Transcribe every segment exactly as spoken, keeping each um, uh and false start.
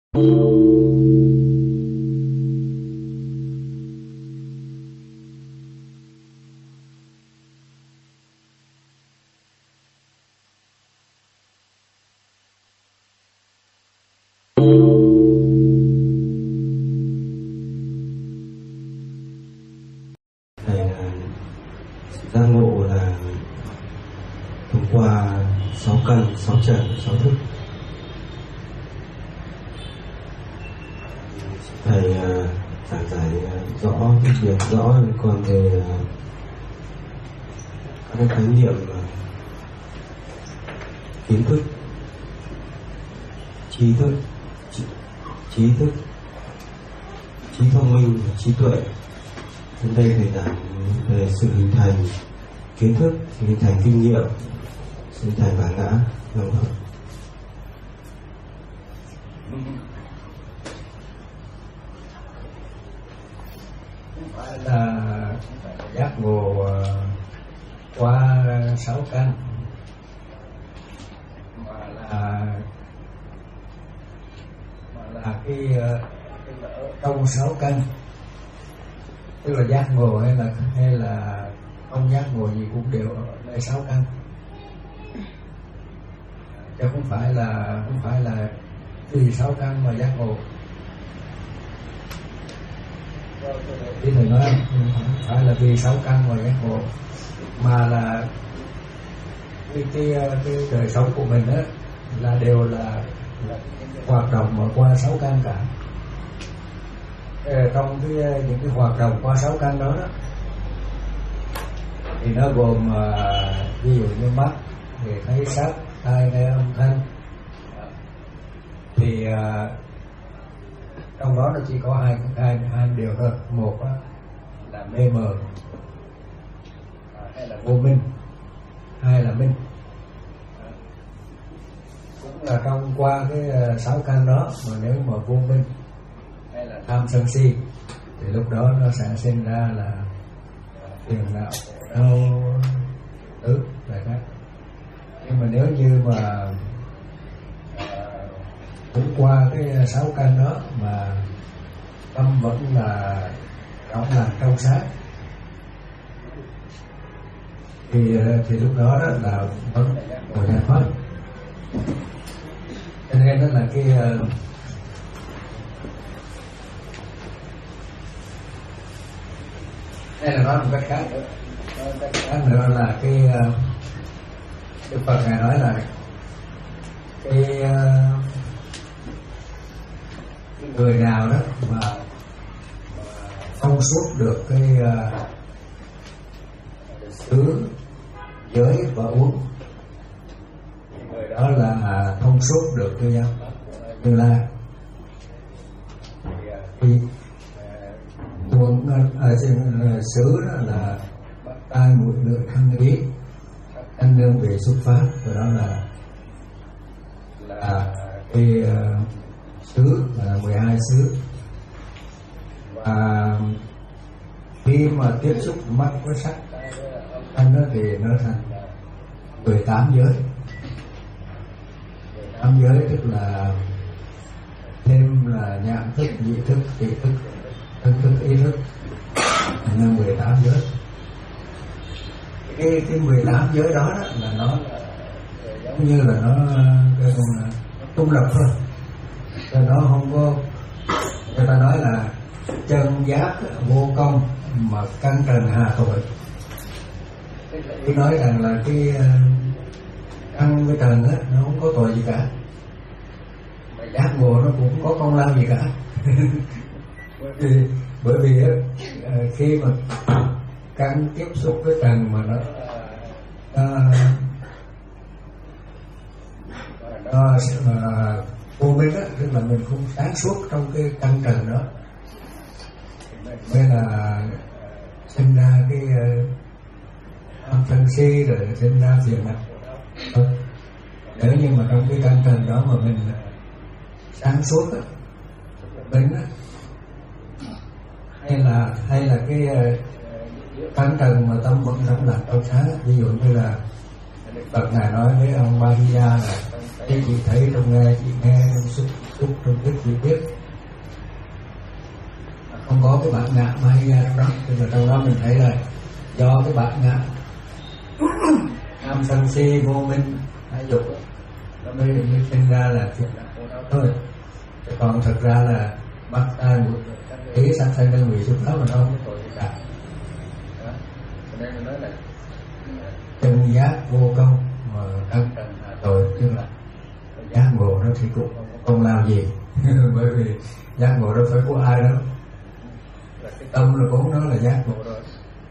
Giác ngộ là thông qua sáu căn, sáu trần, sáu thức. Thầy uh, giảng giải uh, rõ cái việc rõ liên quan về uh, các cái khái niệm uh, kiến thức, trí thức, trí, trí thức, trí thông minh, trí tuệ. Đến đây thầy giảng về sự hình thành kiến thức, hình thành kinh nghiệm, hình thành bản ngã, đúng không? Không phải là giác ngộ qua sáu căn, mà là mà là cái, cái trong sáu căn, tức là giác ngộ hay là hay là không giác ngộ gì cũng đều ở đây sáu căn, chứ không phải là không phải là vì sáu căn mà giác ngộ. Thì thầy nói không phải là vì sáu căn mà giác ngộ, mà là cái cái, cái đời sống của mình đó là đều là, là hoạt động mà qua sáu căn cả. Trong cái, những cái hoạt động qua sáu căn đó, đó thì nó gồm uh, ví dụ như mắt thì thấy sắc, tai nghe âm thanh, thì uh, trong đó nó chỉ có hai hai hai điều thôi. Một uh, là mê mờ, uh, hay là vô minh, hai là minh. Uh, cũng là trong qua cái uh, sáu căn đó, mà nếu mà vô minh hay là tham sân si thì lúc đó nó sẽ sinh ra là phiền não, đau ức vậy đó. Nhưng mà nếu như mà cũng qua cái sáu căn đó mà tâm vẫn là rõ ràng trong sáng thì thì lúc đó, đó là vẫn ngồi giải thoát. Cho nên đó là cái đây là nói một cách khác nữa. Nói cách khác nữa là cái Đức Phật ngài nói là cái, cái người nào đó mà thông suốt được cái xứ, giới và uống, người đó là thông suốt được cái giáo pháp Như Lai. Thì tuồng ở trên xứ đó là tai mũi lưỡi thân ý, thân nương về xuất phát, và đó là là cái uh, xứ là mười hai xứ. Và khi mà tiếp xúc mắt với sắc thân đó thì nó thành mười tám giới. mười tám giới tức là thêm là nhãn thức, nhị thức, tỷ thức, thân thức, ý thức, là mười tám giới. Cái cái mười tám giới đó, đó là nó giống như là nó cái con trung lập thôi, cho nó không có, người ta nói là chân giác vô công mà căn trần hà tội. Tôi nói rằng là cái căn với trần á nó không có tội gì cả, mà giác ngộ nó cũng có công lao gì cả. bởi vì bởi vì khi mà căn tiếp xúc với trần mà nó nó, nó uh, vô minh á, tức là mình không sáng suốt trong cái căn trần đó, mới là sinh ra cái âm uh, sân si, rồi sinh ra phiền não. Nếu như mà trong cái căn trần đó mà mình sáng suốt á, mình á, hay là hay là cái căn trần mà tâm vẫn rộng lạc trong sáng, ví dụ như là Phật ngài nói với ông Maria là cái chị thấy trong nghe, chị nghe trong xúc xúc trong cái chi tiết, không có cái bản ngã mà hay ra trong đó. Thì là trong đó mình thấy là do cái bản ngã tham sân si vô minh hai dục nó mới mới sinh ra là chuyện là khổ đau thôi. Chứ còn thực ra là bắt tai mũi ý sắc thân đơn vị xúc pháp mà nó không có tội gì cả. Đó. Cho nên mình nói là chân giác vô công mà thân trần là tội, tức là giác ngộ nó thì cũng không có công lao gì bởi vì giác ngộ đâu phải của ai đâu, là cái tâm là vốn nó là giác ngộ rồi.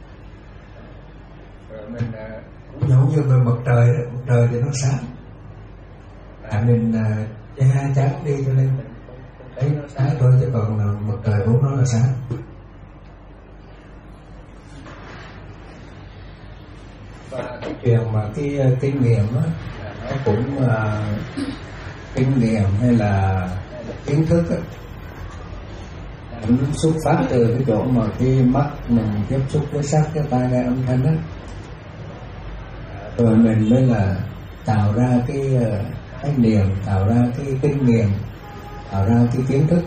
Rồi mình cũng giống như về mặt trời đó, mặt trời thì nó sáng, tại mình che hai chắn đi cho nên mình không thấy nó sáng thôi, chứ còn là mặt trời vốn nó là sáng. Và cái chuyện mà cái kinh nghiệm đó là nó cũng uh, kinh nghiệm hay là, hay là kiến thức đó, nó xuất phát từ cái chỗ mà cái mắt mình tiếp xúc với sắc, cái tai nghe âm thanh đó, rồi mình mới là tạo ra cái uh, cái niệm, tạo ra cái kinh nghiệm, tạo ra cái kiến thức.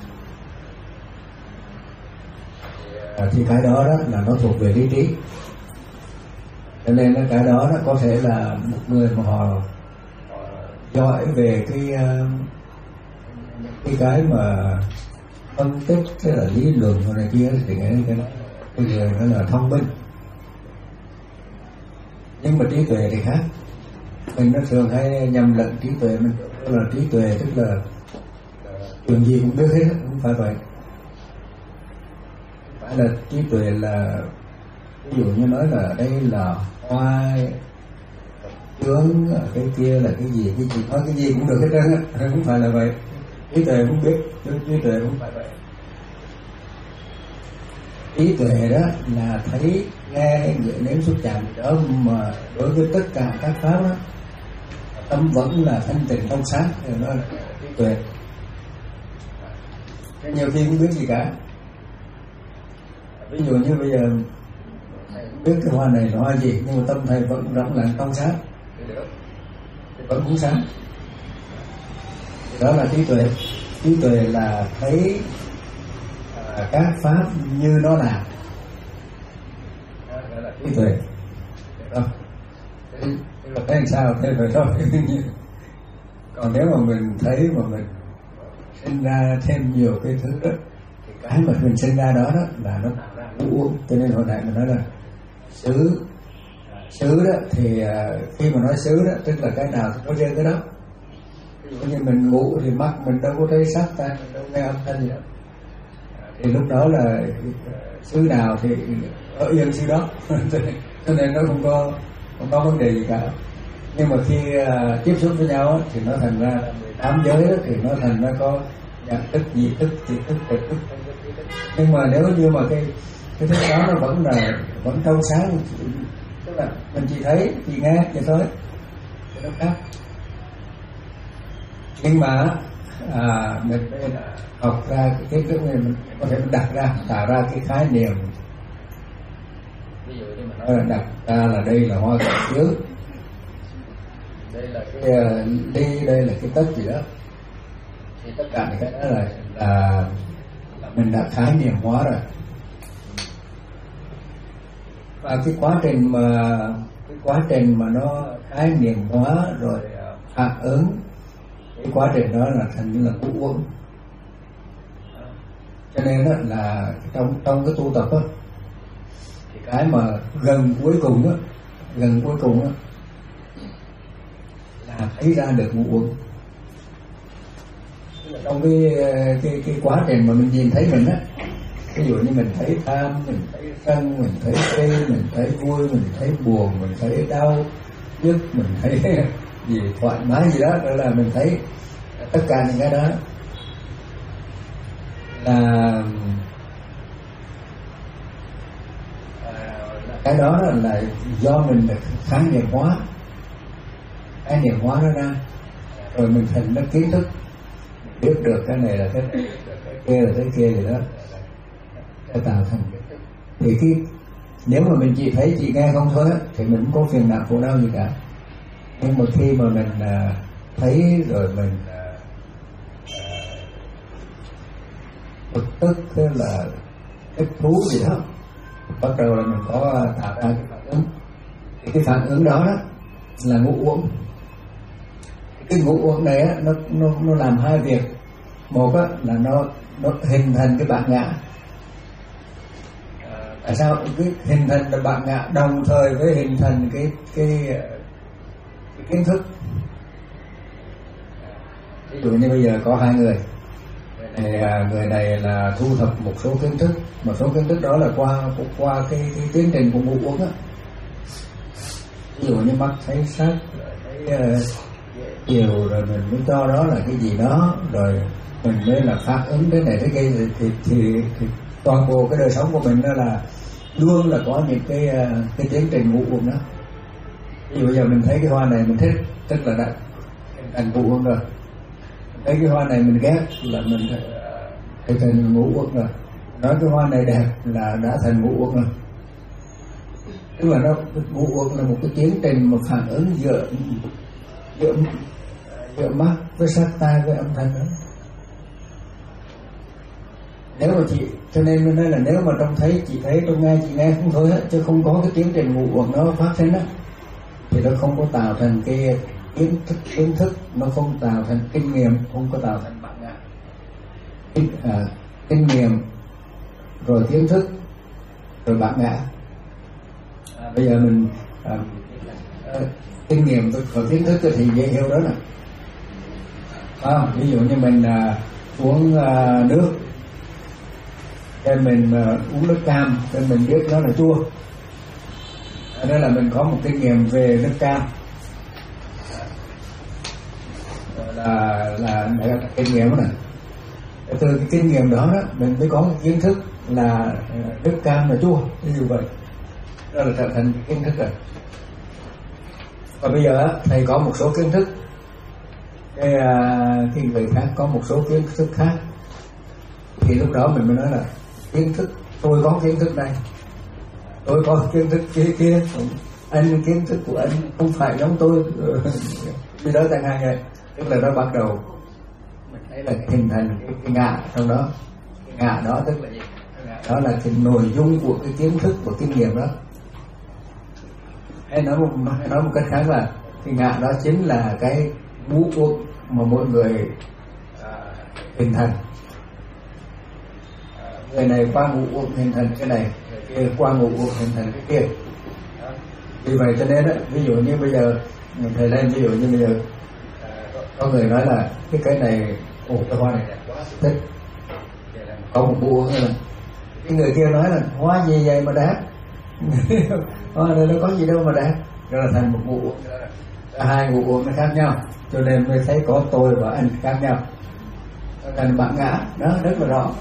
À, thì cái đó đó là nó thuộc về lý trí. Cho nên cái đó nó có thể là một người mà họ giỏi về cái cái cái mà phân tích, cái là lý luận hoặc này kia thì cái cái đó cái người nó là thông minh. Nhưng mà trí tuệ thì khác. Mình nó thường hay nhầm lẫn trí tuệ, mình là trí tuệ tức là chuyện gì cũng biết hết, không phải vậy. Phải là trí tuệ là ví dụ như nói là đây là hoa chướng, cái kia là cái gì, cái gì nói cái gì cũng được hết trơn á, không phải là vậy. Trí tuệ cũng biết, trí tuệ cũng phải vậy. Trí tuệ đó là thấy, nghe, ngửi, nếm, xúc chạm đó, mà đối với tất cả các pháp đó tâm vẫn là thanh tịnh trong sáng, thì nó là trí tuệ. Nhiều khi không biết gì cả. Ví dụ như bây giờ thầy không biết cái hoa này là hoa gì, nhưng mà tâm thầy vẫn rộng lặng trong sáng thì vẫn cũng sáng. Đó là trí tuệ. Trí tuệ là thấy à, các pháp như nó là. Đó là trí tuệ. Đó. Thế là thấy làm sao thế rồi thôi. Còn nếu mà mình thấy mà mình sinh ra thêm nhiều cái thứ đó, thì cái mà mình sinh ra đó, đó là nó tạo ra ngũ uẩn. Cho nên hồi nãy mình nói là xứ xứ đó thì khi mà nói xứ đó tức là cái nào thì có riêng cái đó. Ví dụ như mình ngủ thì mắt mình đâu có thấy sắc, tai mình đâu nghe âm thanh gì đó, thì lúc đó là xứ nào thì ở yên xứ đó. Cho nên nó không có không có vấn đề gì cả. Nhưng mà khi uh, tiếp xúc với nhau thì nó thành ra mười tám giới đó, thì nó thành ra có nhận thức, dị thức, dị thức, trực thức, thức. Nhưng mà nếu như mà cái cái thức đó nó vẫn là vẫn trong sáng, tức là mình chỉ thấy, chỉ nghe vậy thôi, thì nó khác. Nhưng mà à, mình đây là học ra cái kiến thức này, mình có thể mình đặt ra, tạo ra cái khái niệm. Ví dụ như mình nói là đặt ra là đây là hoa cải chướng, đây là cái ly, đây là cái tất gì đó, thì tất cả những cái đó là là, là mình đã khái niệm hóa rồi. Và cái quá trình mà cái quá trình mà nó khái niệm hóa rồi phản ứng, cái quá trình đó là thành như là ngũ uẩn. Cho nên đó là trong trong cái tu tập đó, thì cái mà gần cuối cùng đó, gần cuối cùng đó là thấy ra được ngũ uẩn. Trong cái cái cái quá trình mà mình nhìn thấy mình á, ví dụ như mình thấy tham, mình thấy sân, mình thấy tê, mình thấy vui, mình thấy buồn, mình thấy đau nhức, mình thấy gì thoải mái gì đó, đó là mình thấy tất cả những cái đó là cái đó là do mình được khái niệm hóa, khái niệm hóa nó ra, rồi mình thành nó kiến thức, biết được cái này là cái này, cái kia là cái kia gì đó, để tạo thành kiến thức. Thì cái nếu mà mình chỉ thấy chỉ nghe không thôi á, thì mình không có phiền não khổ đau gì cả. Nhưng mà khi mà mình à, thấy rồi mình à, à, bực tức thế là thích thú gì đó, bắt đầu là mình có tạo ra cái phản ứng. Thì cái phản ứng đó, đó là ngũ uẩn. Cái ngũ uẩn này á, nó nó nó làm hai việc. Một á, là nó nó hình thành cái bản ngã. À, tại sao cái hình thành cái bản ngã đồng thời với hình thành cái cái, cái kiến thức. Ví dụ như bây giờ có hai người, người này, người này là thu thập một số kiến thức, một số kiến thức đó là qua qua cái, cái tiến trình của ngũ uẩn á. Ví dụ như mắt thấy sắc, thấy uh, chiều, rồi mình mới cho đó là cái gì đó, rồi mình mới là phản ứng đến này tới kia, thì, thì, thì, thì toàn bộ cái đời sống của mình đó là luôn là có những cái cái tiến trình ngũ uẩn đó. Ví dụ bây giờ mình thấy cái hoa này mình thích, tức là đã thành ngũ uẩn rồi. Thấy cái hoa này mình ghét là mình thành thành ngũ uẩn rồi. Nói cái hoa này đẹp là đã thành ngũ uẩn rồi. Tức là nó ngũ uẩn là một cái tiến trình, một phản ứng giữa giữa giữa mắt với sắc, tai với âm thanh đó. Nếu mà chị, cho nên mình nói là nếu mà trông thấy, chị thấy, trông nghe, chị nghe không thôi hết, chứ không có cái tiến trình ngũ uẩn nó phát sinh á, thì nó không có tạo thành cái kiến thức, kiến thức nó không tạo thành kinh nghiệm, không có tạo thành bản ngã. Kinh, à, kinh nghiệm rồi kiến thức rồi bản ngã. À, bây giờ mình à, à, kinh nghiệm và kiến thức thì dễ hiểu đó nè. À, ví dụ như mình à, uống à, nước, cho mình à, uống nước cam, cho mình biết nó là chua. À, đó là mình có một kinh nghiệm về nước cam. là là đại là kinh nghiệm đó nè. Từ cái kinh nghiệm đó đó mình mới có một kiến thức là nước cam là chua, ví dụ vậy. Đó là trở thành kiến thức rồi. Và bây giờ thầy có một số kiến thức, cái cái người khác có một số kiến thức khác, thì lúc đó mình mới nói là kiến thức, tôi có kiến thức này, tôi có kiến thức kia kia, anh kiến thức của anh không phải giống tôi, vì đó chẳng hạn vậy. Tức là nó bắt đầu mình thấy là hình thành cái, cái ngã trong đó. Cái ngã đó tức là gì? Đó là cái nội dung của cái kiến thức và kinh nghiệm đó. Hay nói một, hay nói một cách khác là cái ngã đó chính là cái ngũ uẩn mà mỗi người à, hình thành. À, người này qua ngũ uẩn hình thành cái này, người kia qua ngũ uẩn hình thành cái kia. Đó. Vì vậy cho nên đó, ví dụ như bây giờ thầy lên, ví dụ như bây giờ có người nói là cái cái này, ồ cái hoa này đẹp quá, thích, có một bùa nữa là cái người kia nói là hoa gì vậy mà đẹp, hoa này nó có gì đâu mà đẹp, rồi là thành một bùa. Hai ngũ uẩn nó khác nhau, cho nên mới thấy có tôi và anh khác nhau, thành bản ngã đó rất là rõ.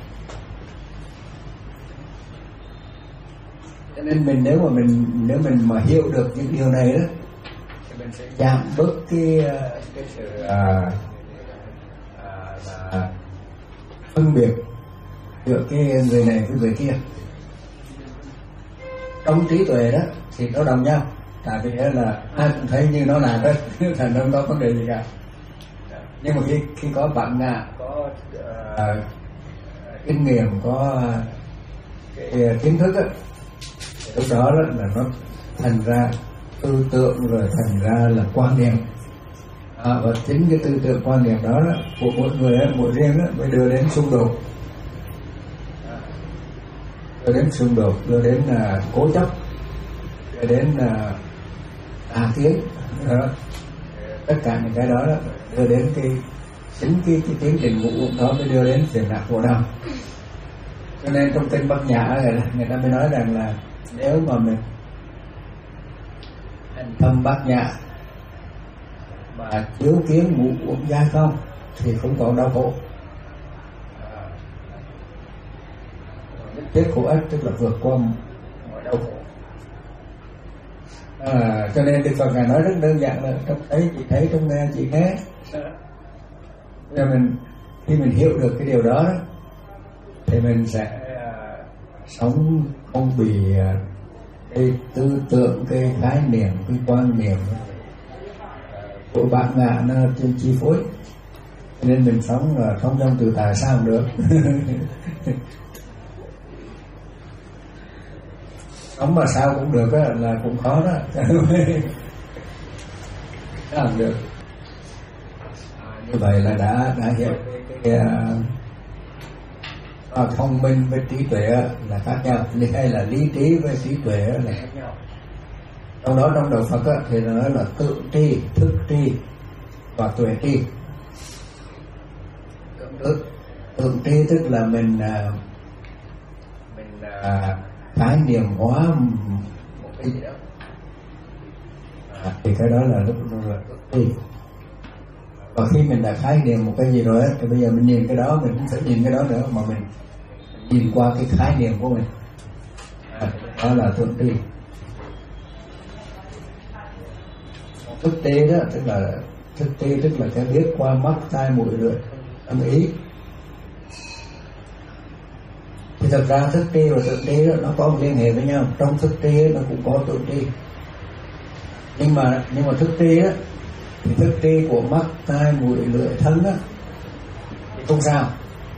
Cho nên mình nếu mà mình nếu mình mà hiểu được những điều này đó, mình sẽ giảm bớt cái cái sự à, à, là phân biệt giữa cái người này với người kia. Trong trí tuệ đó thì nó đồng nhau, tại vì là ai cũng thấy như nó là đó, thành không có vấn đề gì cả. Nhưng mà khi khi có bản ngã, có uh, kinh nghiệm, có cái kiến thức á, lúc đó là nó thành ra tư tưởng, rồi thành ra là quan niệm. À, và chính cái tư tưởng quan niệm đó, đó của mỗi người ấy, mỗi riêng đó, mới đưa đến xung đột, à, đưa đến xung đột, đưa đến uh, cố chấp, đưa đến uh, tà kiến đó. Tất cả những cái đó, đó đưa đến cái chính cái, cái tiến trình ngũ uẩn đó mới đưa đến phiền não khổ đau. Cho nên trong kinh Bát Nhã này, người ta mới nói rằng là nếu mà mình hành thâm Bát Nhã mà chiếu kiến ngũ uẩn giai không thì không còn đau khổ. Nhất thiết khổ ách tức là vượt qua mọi đau khổ. À, cho nên Đức Phật ngài nói rất đơn giản là trông thấy chị thấy, trông nghe chị nghe. Bây giờ mình khi mình hiểu được cái điều đó, đó thì mình sẽ uh, sống không bị uh, cái tư tưởng, cái khái niệm, cái quan niệm của bản ngã nó trên chi phối. Nên mình sống là không trong tự tại sao được. Sống mà sao cũng được á, là cũng khó đó. Làm được. Như vậy là đã đã hiểu cái, cái uh, thông minh với trí tuệ là khác nhau, hay là lý trí với trí tuệ là khác nhau. Trong đó trong đạo Phật á, thì nó nói là tự tri, thức tri và tuệ tri. Tự, tự tri tức là mình mình uh, khái niệm hóa một cái gì đó, à, thì cái đó là lúc đó là tự tri. Và khi mình đã khái niệm một cái gì rồi ấy, thì bây giờ mình nhìn cái đó, mình cũng phải nhìn cái đó nữa, mà mình nhìn qua cái khái niệm của mình, à, đó là tự tri. Thức tri đó tức là thức tri tức là cái biết qua mắt tai mũi lưỡi tâm ý. Thì thật ra thức tri và tự tri đó nó có một liên hệ với nhau. Trong thức tri nó cũng có tự tri, nhưng mà nhưng mà thức tri đó thì thức tri của mắt tai mũi lưỡi thân đó thì không sao.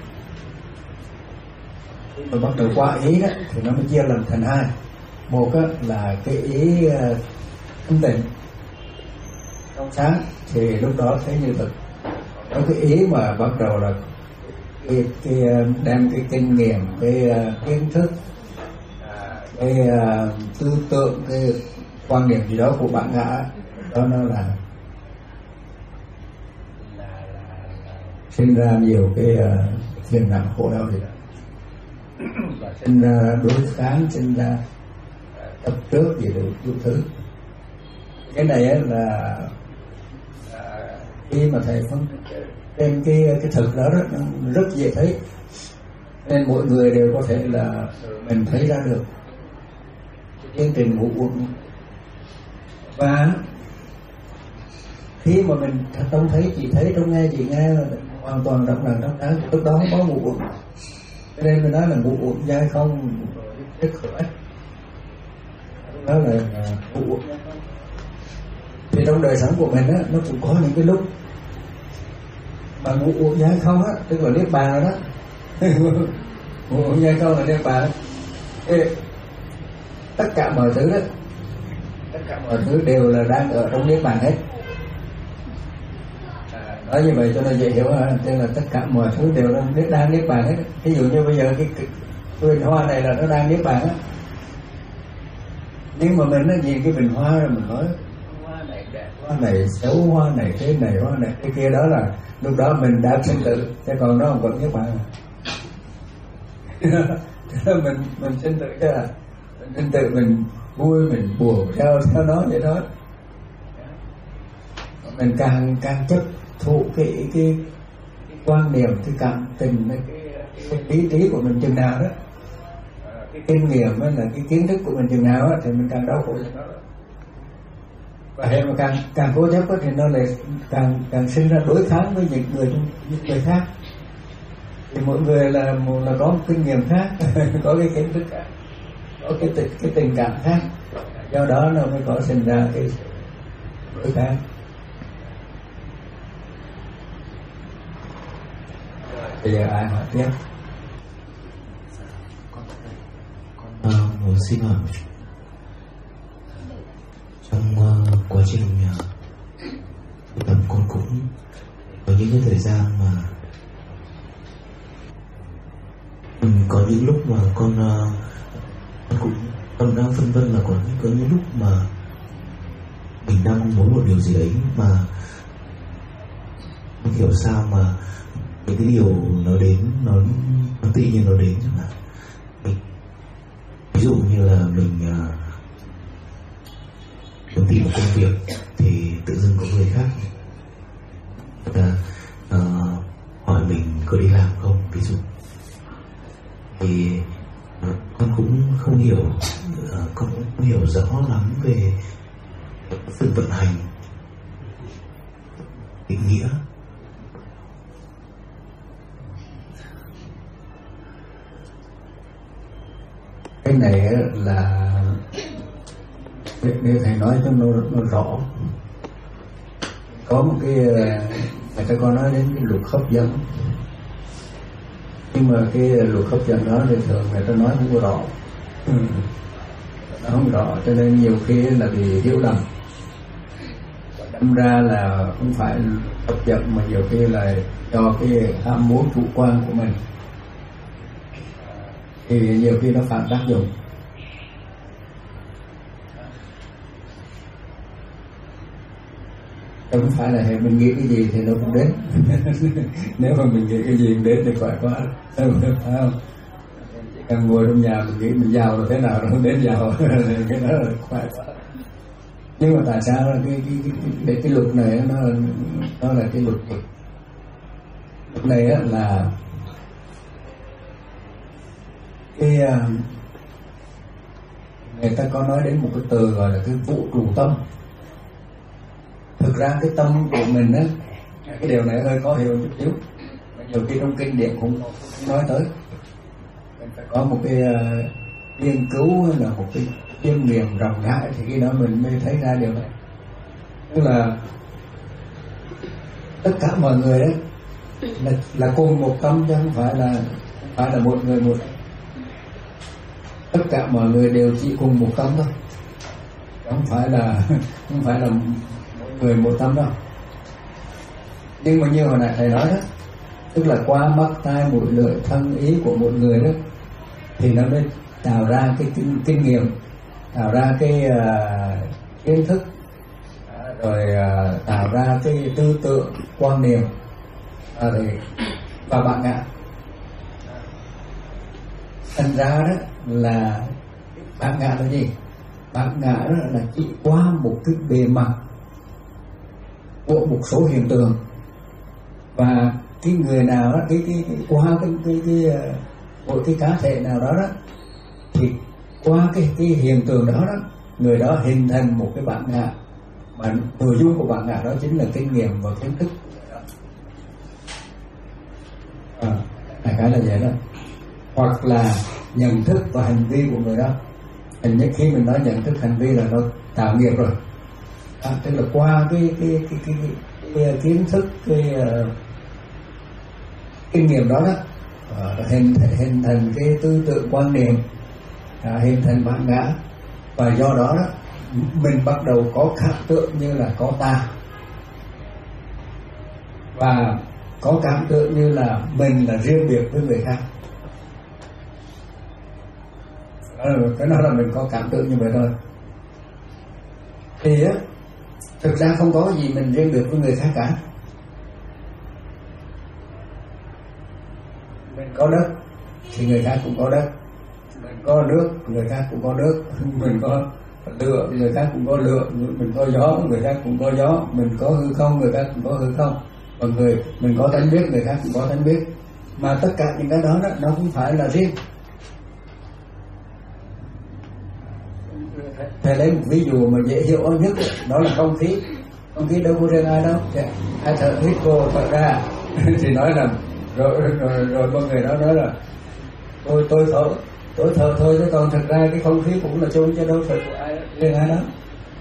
Mà bắt đầu qua ý đó thì nó mới chia làm thành hai. Một đó là cái ý thanh tịnh trong sáng, thì lúc đó thấy như thực. Có cái ý mà bắt đầu là cái, cái đem cái kinh nghiệm, cái kiến thức, cái tư tưởng, cái quan điểm gì đó của bạn ngã, đó nó là sinh ra nhiều cái phiền uh, não khổ đau gì đó, và sinh ra đối kháng, sinh ra tập trước gì đủ đủ thứ. Cái này ấy là uh, khi mà thầy phân trên cái cái thực đó, đó nó rất dễ thấy, nên mỗi người đều có thể là mình thấy ra được chương trình ngủ uống. Và khi mà mình trông thấy, chỉ thấy, trông nghe, chỉ nghe là hoàn toàn động lòng trong sáng, lúc đó không có ngủ uống. Cho nên mình nói là ngủ uống dai không rất khỏe, đó là ngủ uống. Thì trong đời sống của mình á, nó cũng có những cái lúc mà ngủ uống dai không á, tức là niết bàn rồi đó. Ngủ uống dai không là niết bàn. Ê, tất cả mọi thứ đó, tất cả mọi thứ đều là đang ở trong niết bàn hết. Nói như vậy cho nó dễ hiểu ha, tức là tất cả mọi thứ đều đang đang niết bàn hết. Ví dụ như bây giờ cái, cái, cái bình hoa này là nó đang niết bàn á, nhưng mà mình nó nhìn cái bình hoa rồi mình nói hoa này đẹp, hoa này xấu, hoa này thế này, hoa này cái kia, đó là lúc đó mình đã sinh tử, chứ còn nó không còn niết bàn. mình mình sinh tử chứ là mình sinh tử, mình vui mình buồn theo theo nó vậy đó. Mình càng càng chấp thụ cái, cái cái quan niệm, cái cảm tình, cái, cái lý trí của mình chừng nào đó, cái kinh nghiệm là cái kiến thức của mình chừng nào đó, thì mình càng đau khổ chừng đó. Và hệ mà càng càng cố chấp đó, thì nó lại càng càng sinh ra đối kháng với những người những người khác. Thì mỗi người là một là có một kinh nghiệm khác, có cái kiến thức khác, có cái tình, cái tình cảm khác, do đó nó mới có sinh ra cái đối kháng. Bây giờ ai hỏi tiếp? Con uh, muốn xin hỏi một chút. Trong uh, quá trình uh, thực tập, con cũng có những cái thời gian mà um, có những lúc mà con uh, con cũng con đang phân vân là có có những lúc mà mình đang muốn một điều gì đấy mà không hiểu sao mà những cái điều nó đến, nó nó tự nhiên nó đến chẳng hạn. Ví dụ như là mình uh, muốn tìm một công việc thì tự dưng có người khác người ta uh, hỏi mình có đi làm không, ví dụ. Thì uh, con cũng không hiểu, uh, con cũng không hiểu rõ lắm về sự vận hành, định nghĩa. Cái này là để thầy nói cho nó, nó rõ. Có một cái người ta có nói đến cái luật hấp dẫn, nhưng mà cái luật hấp dẫn đó thì thường người ta nói không có rõ, ừ. nó không rõ, cho nên nhiều khi là bị hiểu lầm, đâm ra là không phải hấp dẫn mà nhiều khi là do cái ham muốn chủ quan của mình, thì nhiều khi nó phản tác dụng. Không phải là hệ mình nghĩ cái gì thì nó cũng đến. Nếu mà mình nghĩ cái gì cũng đến thì phải quá, phải không? Chỉ cần ngồi trong nhà mình nghĩ mình giàu rồi thế nào nó không đến giàu, cái đó là phải quá. Nhưng mà tại sao cái cái cái cái, cái luật này nó nó là cái luật luật này là cái người ta có nói đến một cái từ gọi là cái vũ trụ tâm. Thực ra cái tâm của mình á, cái điều này hơi khó hiểu chút xíu, nhiều khi trong kinh điển cũng nói tới, mình phải có một cái uh, nghiên cứu hay là một cái chiêm nghiệm rộng rãi thì khi đó mình mới thấy ra điều này. Tức là tất cả mọi người đấy là, là cùng một tâm, chứ không phải là không phải là một người một. Tất cả mọi người đều chỉ cùng một tâm thôi, không phải là không phải là người một tâm đâu. Nhưng mà như hồi nãy thầy nói đó, tức là qua mắt tai mũi lưỡi thân ý của một người đó thì nó mới tạo ra cái kinh, kinh nghiệm, tạo ra cái uh, kiến thức, rồi uh, tạo ra cái tư tưởng quan niệm à, thì, và bản ngã. Thành ra đó là bản ngã là gì? Bản ngã đó là chỉ qua một cái bề mặt của một số hiện tượng, và cái người nào đó cái cái, cái qua cái cái cái một cái cá thể nào đó đó thì qua cái cái hiện tượng đó đó người đó hình thành một cái bản ngã, mà nội dung của bản ngã đó chính là kinh nghiệm và kiến thức. À, đại khái là vậy đó. Hoặc là nhận thức và hành vi của người đó. Hình như khi mình nói nhận thức hành vi là nó tạo nghiệp rồi. À, tức là qua cái cái cái cái, cái, cái kiến thức, cái uh, kinh nghiệm đó đó uh, hình hình thành cái tư tưởng quan niệm, uh, hình thành bản ngã, và do đó đó mình bắt đầu có cảm tưởng như là có ta, và có cảm tưởng như là mình là riêng biệt với người khác. Uh, cái đó là mình có cảm tưởng như vậy thôi. Thì á, thực ra không có gì mình riêng biệt với người khác cả. Mình có đất thì người khác cũng có đất, mình có nước người khác cũng có nước, mình có lửa người khác cũng có lửa, mình có gió người khác cũng có gió, mình có hư không người khác cũng có hư không, và người mình có tánh biết người khác cũng có tánh biết. Mà tất cả những cái đó, đó nó không phải là riêng. Thầy lấy một ví dụ mà dễ hiểu nhất, đó là không khí. Không khí đâu có riêng ai đâu. Ai thở hít vô thở ra thì nói là rồi rồi rồi, rồi mọi người đó nói là tôi tôi thở tôi thở thôi, chứ còn thực ra cái không khí cũng là chung, chứ đâu phải của ai riêng ai đâu.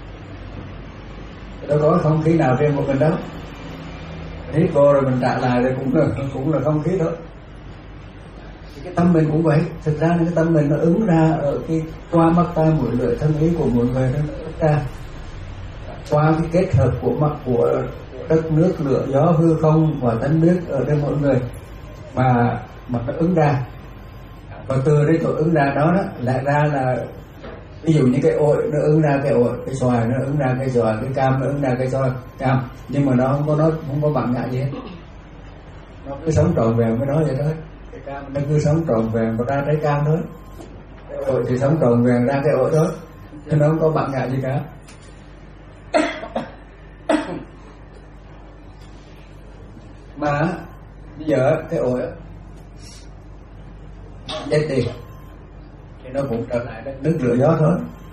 Đâu có không khí nào riêng một mình đâu. Hít vô rồi mình trả lại thì cũng là cũng là không khí thôi. Cái tâm mình cũng vậy. Thực ra cái tâm mình nó ứng ra ở cái qua mắt tai mũi lưỡi thân ý của mọi người, nó ứng ra qua cái kết hợp của mặt của đất nước lửa gió hư không và tánh biết ở đây mọi người mà mà nó ứng ra. Và từ đấy chỗ ứng ra đó đó lại ra là ví dụ như cái ổi nó ứng ra cái ổi, cái xoài nó ứng ra cái xoài, cái cam nó ứng ra cái xoài cam, nhưng mà nó không có nó không có bản ngã gì hết. Nó cứ sống trọn vẹn với nó vậy thôi. Cái cam nó cứ sống tròn vẹn và ra trái cam thôi, cái ổi thì sống tròn vẹn ra cái ổi thôi, chứ nó không có bản ngã gì cả. Mà bây giờ cái ổi chết đi thì nó cũng trở lại đất nước lửa gió thôi.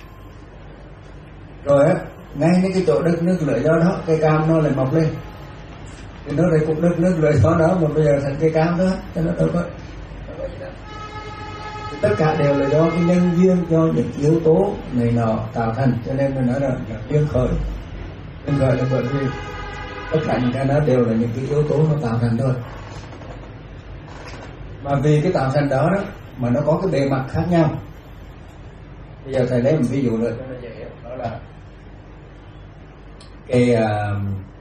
Rồi á, ngay những cái chỗ đất nước lửa gió đó cây cam nó lại mọc lên, thì nó lại cũng đất nước lửa gió đó mà bây giờ thành cây cam đó, cho nó đâu có. Tất cả đều là do cái nhân duyên, do những yếu tố này nọ tạo thành, cho nên mình nói là duyên khởi. Duyên khởi là bởi vì tất cả những cái đó đều là những cái yếu tố nó tạo thành thôi. Mà vì cái tạo thành đó đó mà nó có cái bề mặt khác nhau. Bây giờ thầy lấy một ví dụ nữa cho nó dễ hiểu, đó là cái uh,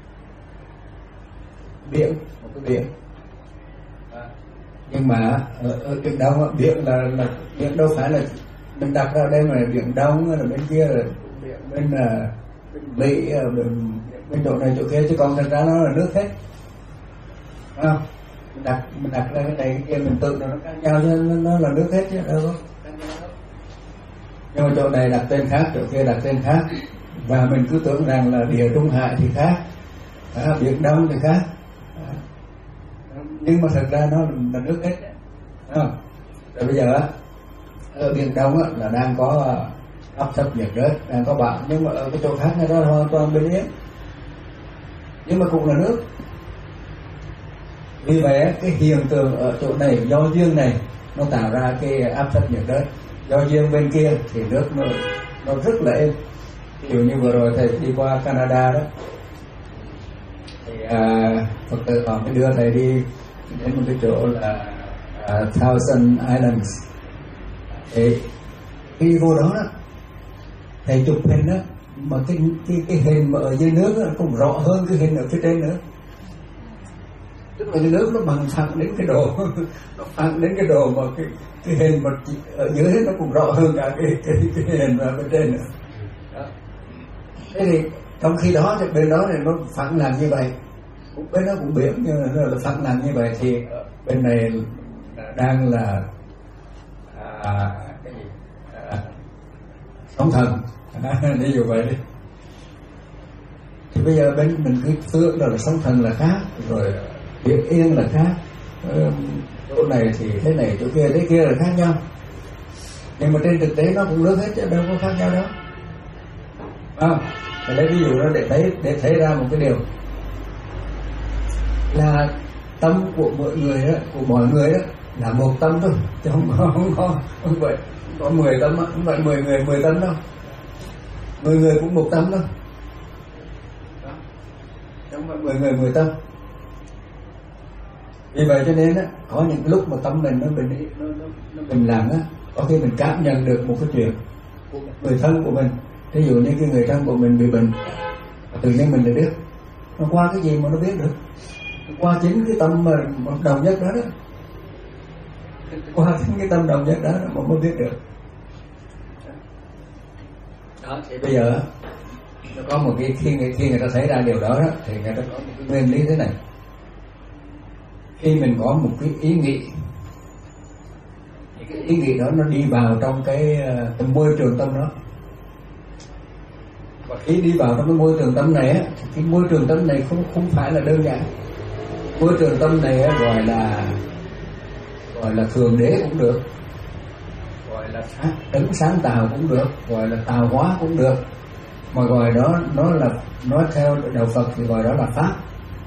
biển, một cái biển. À, nhưng mà ở, ở biển Đông, biển là, là biển đâu phải là mình đặt ra đây mà biển Đông là bên kia là biển bên là bên Mỹ, bên, bên chỗ này chỗ kia, chứ còn thật ra nó là nước hết. À, mình đặt mình đặt ra cái này cái kia mình tự nó khác nhau chứ nó, nó là nước hết chứ đâu có. Nhưng mà chỗ này đặt tên khác, chỗ kia đặt tên khác, và mình cứ tưởng rằng là địa Trung Hải thì khác, à, Biển Đông thì khác, à, nhưng mà thật ra nó là nước hết. À, rồi bây giờ ở Biển Đông là đang có áp thấp nhiệt đới, đang có bão, nhưng mà ở cái chỗ khác này đó là hoàn toàn bình yên, nhưng mà cũng là nước. Vì vậy cái hiện tượng ở chỗ này do duyên này nó tạo ra cái áp thấp nhiệt đới, do duyên bên kia thì nước nó, nó rất là êm. Ví dụ như vừa rồi thầy đi qua Canada đó, thì à, Phật tử họ mới đưa thầy đi đến một cái chỗ là à, Thousand Islands. Thì khi vô đó, đó thầy chụp hình đó, mà cái cái cái hình mà ở dưới nước đó, cũng rõ hơn cái hình ở phía trên nữa. Tức là cái nước nó bằng phẳng đến cái độ nó phẳng đến cái độ mà cái cái hình mà ở dưới nó cũng rõ hơn cả cái cái cái hình mà bên trên nữa. Đó. Thế thì trong khi đó thì bên đó thì nó phẳng lặng như vậy, bên đó cũng biển nhưng mà nó là phẳng lặng như vậy, thì bên này đang là à, cái gì à, sóng thần, ví dụ vậy đi. Thì bây giờ bên mình cứ tưởng là sóng thần là khác, rồi biển yên là khác, chỗ này thì thế này, chỗ kia thế kia là khác nhau, nhưng mà trên thực tế nó cũng lớn hết chứ đâu có khác nhau đâu. À, mình lấy ví dụ đó để thấy để thấy ra một cái điều là tâm của mọi người đó, của mọi người đó là một tâm thôi, chứ không có không có không vậy có mười tâm, không phải mười người mười tâm đâu, mười người cũng một tâm đâu, không phải mười người mười tâm. Vì vậy cho nên á, có những lúc mà tâm mình nó bình nó, nó, nó bình lặng á, có khi mình cảm nhận được một cái chuyện của người thân của mình, ví dụ như cái người thân của mình bị bệnh, tự nhiên mình lại biết, nó qua cái gì mà nó biết được, nó qua chính cái tâm mà đồng nhất đó đó, qua chính cái tâm đồng nhất đó mà mới biết được. Đó, thì bây giờ nó có một cái khi người, khi người ta thấy ra điều đó, đó thì người ta có một cái nguyên lý thế này. Khi mình có một cái ý nghĩ, thì cái ý nghĩ đó nó đi vào trong cái, cái môi trường tâm đó, và khi đi vào trong cái môi trường tâm này á, thì cái môi trường tâm này không không phải là đơn giản. Môi trường tâm này á, gọi là gọi là thượng đế cũng được, gọi là đấng sáng tạo cũng được, gọi là tạo hóa cũng được, mà gọi đó nó là nói theo đạo Phật thì gọi đó là pháp.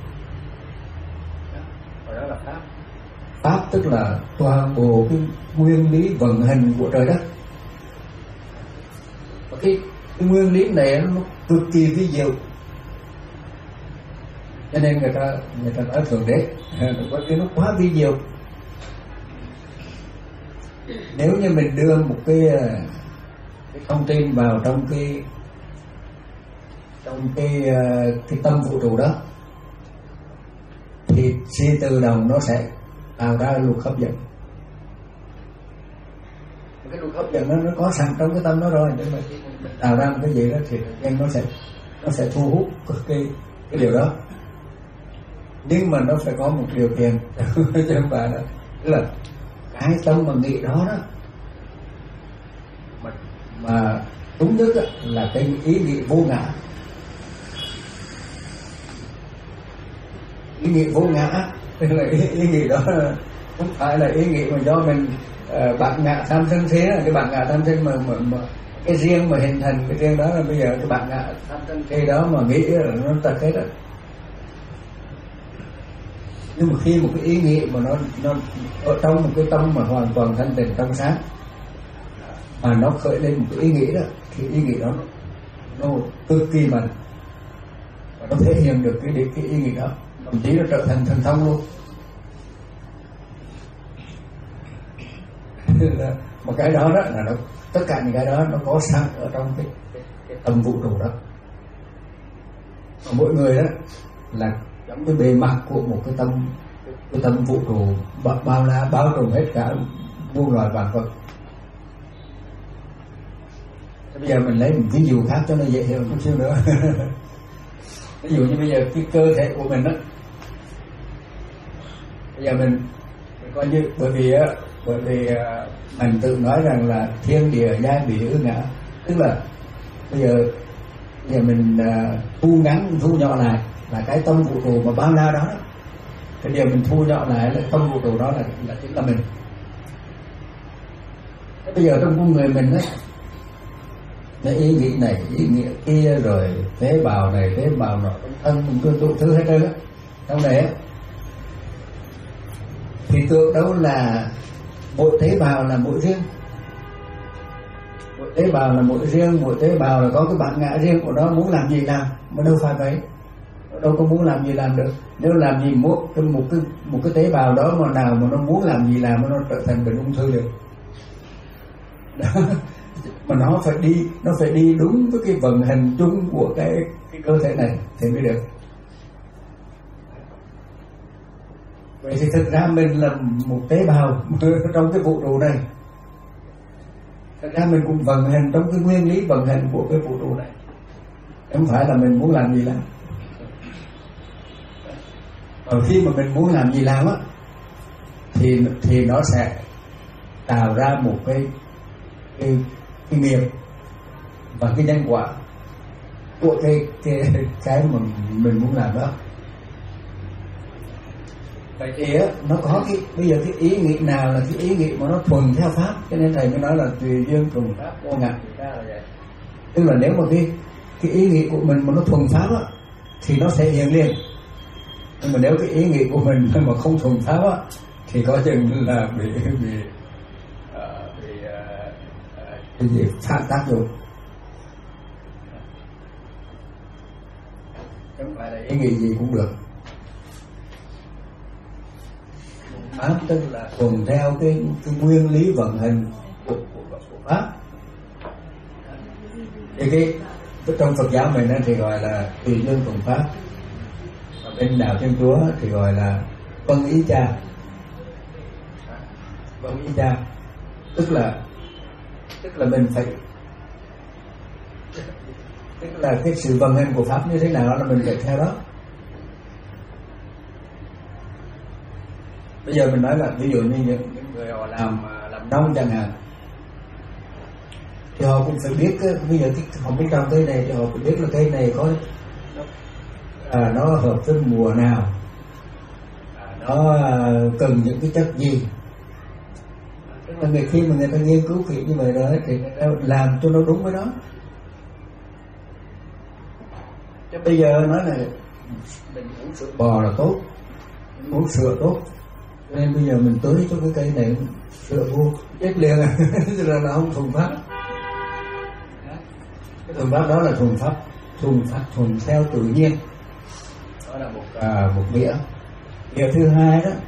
Pháp tức là toàn bộ cái nguyên lý vận hành của trời đất. Và cái, cái nguyên lý này nó cực kỳ vi diệu, cho nên người ta người ta nói thượng đế, bởi vì nó quá vi diệu. Nếu như mình đưa một cái, cái thông tin vào trong cái trong cái cái tâm vũ trụ đó, thì suy tự động nó sẽ tạo ra luật hấp dẫn. Cái luật hấp dẫn nó nó có sẵn trong cái tâm đó rồi, nhưng mà tạo ra một cái gì đó thì nó sẽ nó sẽ thu hút cái cái điều đó. Nhưng mà nó phải có một điều kiện chứ không phải là tức là cái tâm mà nghĩ đó đó mà, mà đúng nhất là cái ý nghĩ vô ngã. Ý nghĩ vô ngã tức là ý, ý nghĩ đó không phải là ý nghĩ mà do mình uh, bản ngã tham sân thế, là cái bản ngã tham sân mà, mà, mà cái riêng mà hình thành cái riêng đó, là bây giờ cái bản ngã tham sân thế đó mà nghĩ là nó tật hết đó. Nhưng mà khi một cái ý nghĩ mà nó nó ở trong một cái tâm mà hoàn toàn thanh tịnh trong sáng, mà nó khởi lên một cái ý nghĩ đó, thì ý nghĩ đó nó cực kỳ mạnh, và nó thể hiện được cái cái ý nghĩa đó, thậm chí nó trở thành thần thông luôn. Một cái đó đó là nó, tất cả những cái đó nó có sẵn ở trong cái, cái, cái tâm vũ trụ đó. Và mỗi người đó là giống cái bề mặt của một cái tâm cái tâm vũ trụ bao la bao trùm hết cả muôn loài vạn vật. Bây giờ mình lấy một ví dụ khác cho nó dễ hiểu chút xíu nữa. Ví dụ như bây giờ cái cơ thể của mình đó, bây giờ mình, mình coi như bởi vì á bởi vì mình tự nói rằng là thiên địa giai bỉ ư ngã, tức là bây giờ bây giờ mình uh, thu ngắn thu nhỏ lại là cái tâm vũ trụ mà bao la đó, đó. Cái điều mình thu nhỏ lại là tâm vũ trụ đó là là chính là mình. Thế bây giờ trong con người mình đó, cái ý nghĩ này ý nghĩa kia rồi tế bào này tế bào nọ trong thân mình cứ tụ thứ hết trơn á trong này á, thì tưởng đâu là mỗi tế bào là mỗi riêng, mỗi tế bào là mỗi riêng, mỗi tế bào là có cái bản ngã riêng của nó, muốn làm gì làm, mà đâu phải vậy, nó đâu có muốn làm gì làm được. Nếu làm gì muốn cái một cái một cái tế bào đó mà nào mà nó muốn làm gì làm, nó trở thành bệnh ung thư được. Đó. Mà nó phải đi nó phải đi đúng với cái vận hành chung của cái cái cơ thể này thì mới được. Vậy thì thực ra mình là một tế bào trong cái vũ trụ này. Thực ra mình cũng vận hành trong cái nguyên lý vận hành của cái vũ trụ này, không phải là mình muốn làm gì làm. Và khi mà mình muốn làm gì làm á, thì thì nó sẽ tạo ra một cái cái, cái nghiệp và cái nhân quả của cái cái cái mà mình muốn làm đó. Vậy thì á, nó có cái bây giờ cái ý nghĩ nào là cái ý nghĩ mà nó thuần theo pháp, cho nên thầy mới nói là tùy duyên thuần pháp vô ngã. Tức là nếu mà cái cái ý nghĩ của mình mà nó thuần pháp á, thì nó sẽ hiện liền. Nhưng mà nếu cái ý nghĩ của mình mà không thuần pháp á, thì có chừng là bị bị bị, uh, bị uh, cái gì phản tác dụng. Không phải là ý nghĩ gì cũng được. Pháp tức là thuần theo cái, cái nguyên lý vận hành của, của, của pháp. Thì cái, cái trong Phật giáo mình thì gọi là tùy duyên thuần pháp. Và bên đạo Thiên Chúa thì gọi là vâng ý cha. Vâng ý cha tức là tức là mình phải tức là cái sự vận hành của pháp như thế nào là mình phải theo đó. Bây giờ mình nói là ví dụ như những, những người họ làm làm nông chẳng hạn, thì họ cũng phải biết bây giờ họ biết trồng cây này thì họ phải biết là cây này có à, nó hợp với mùa nào, à, nó à, cần những cái chất gì. Tức là người khi mà người ta nghiên cứu kỹ như vậy rồi thì người ta làm cho nó đúng với nó. Chứ bây giờ nói là mình uống sữa bò là tốt, uống sữa tốt, nên bây giờ mình tưới cho cái cây này sữa vô chết liền à. Là nó không thuần pháp. Cái thuần pháp đó là thuần pháp thuần pháp thuần theo tự nhiên. Đó là một à, một nghĩa. Nghĩa thứ hai đó,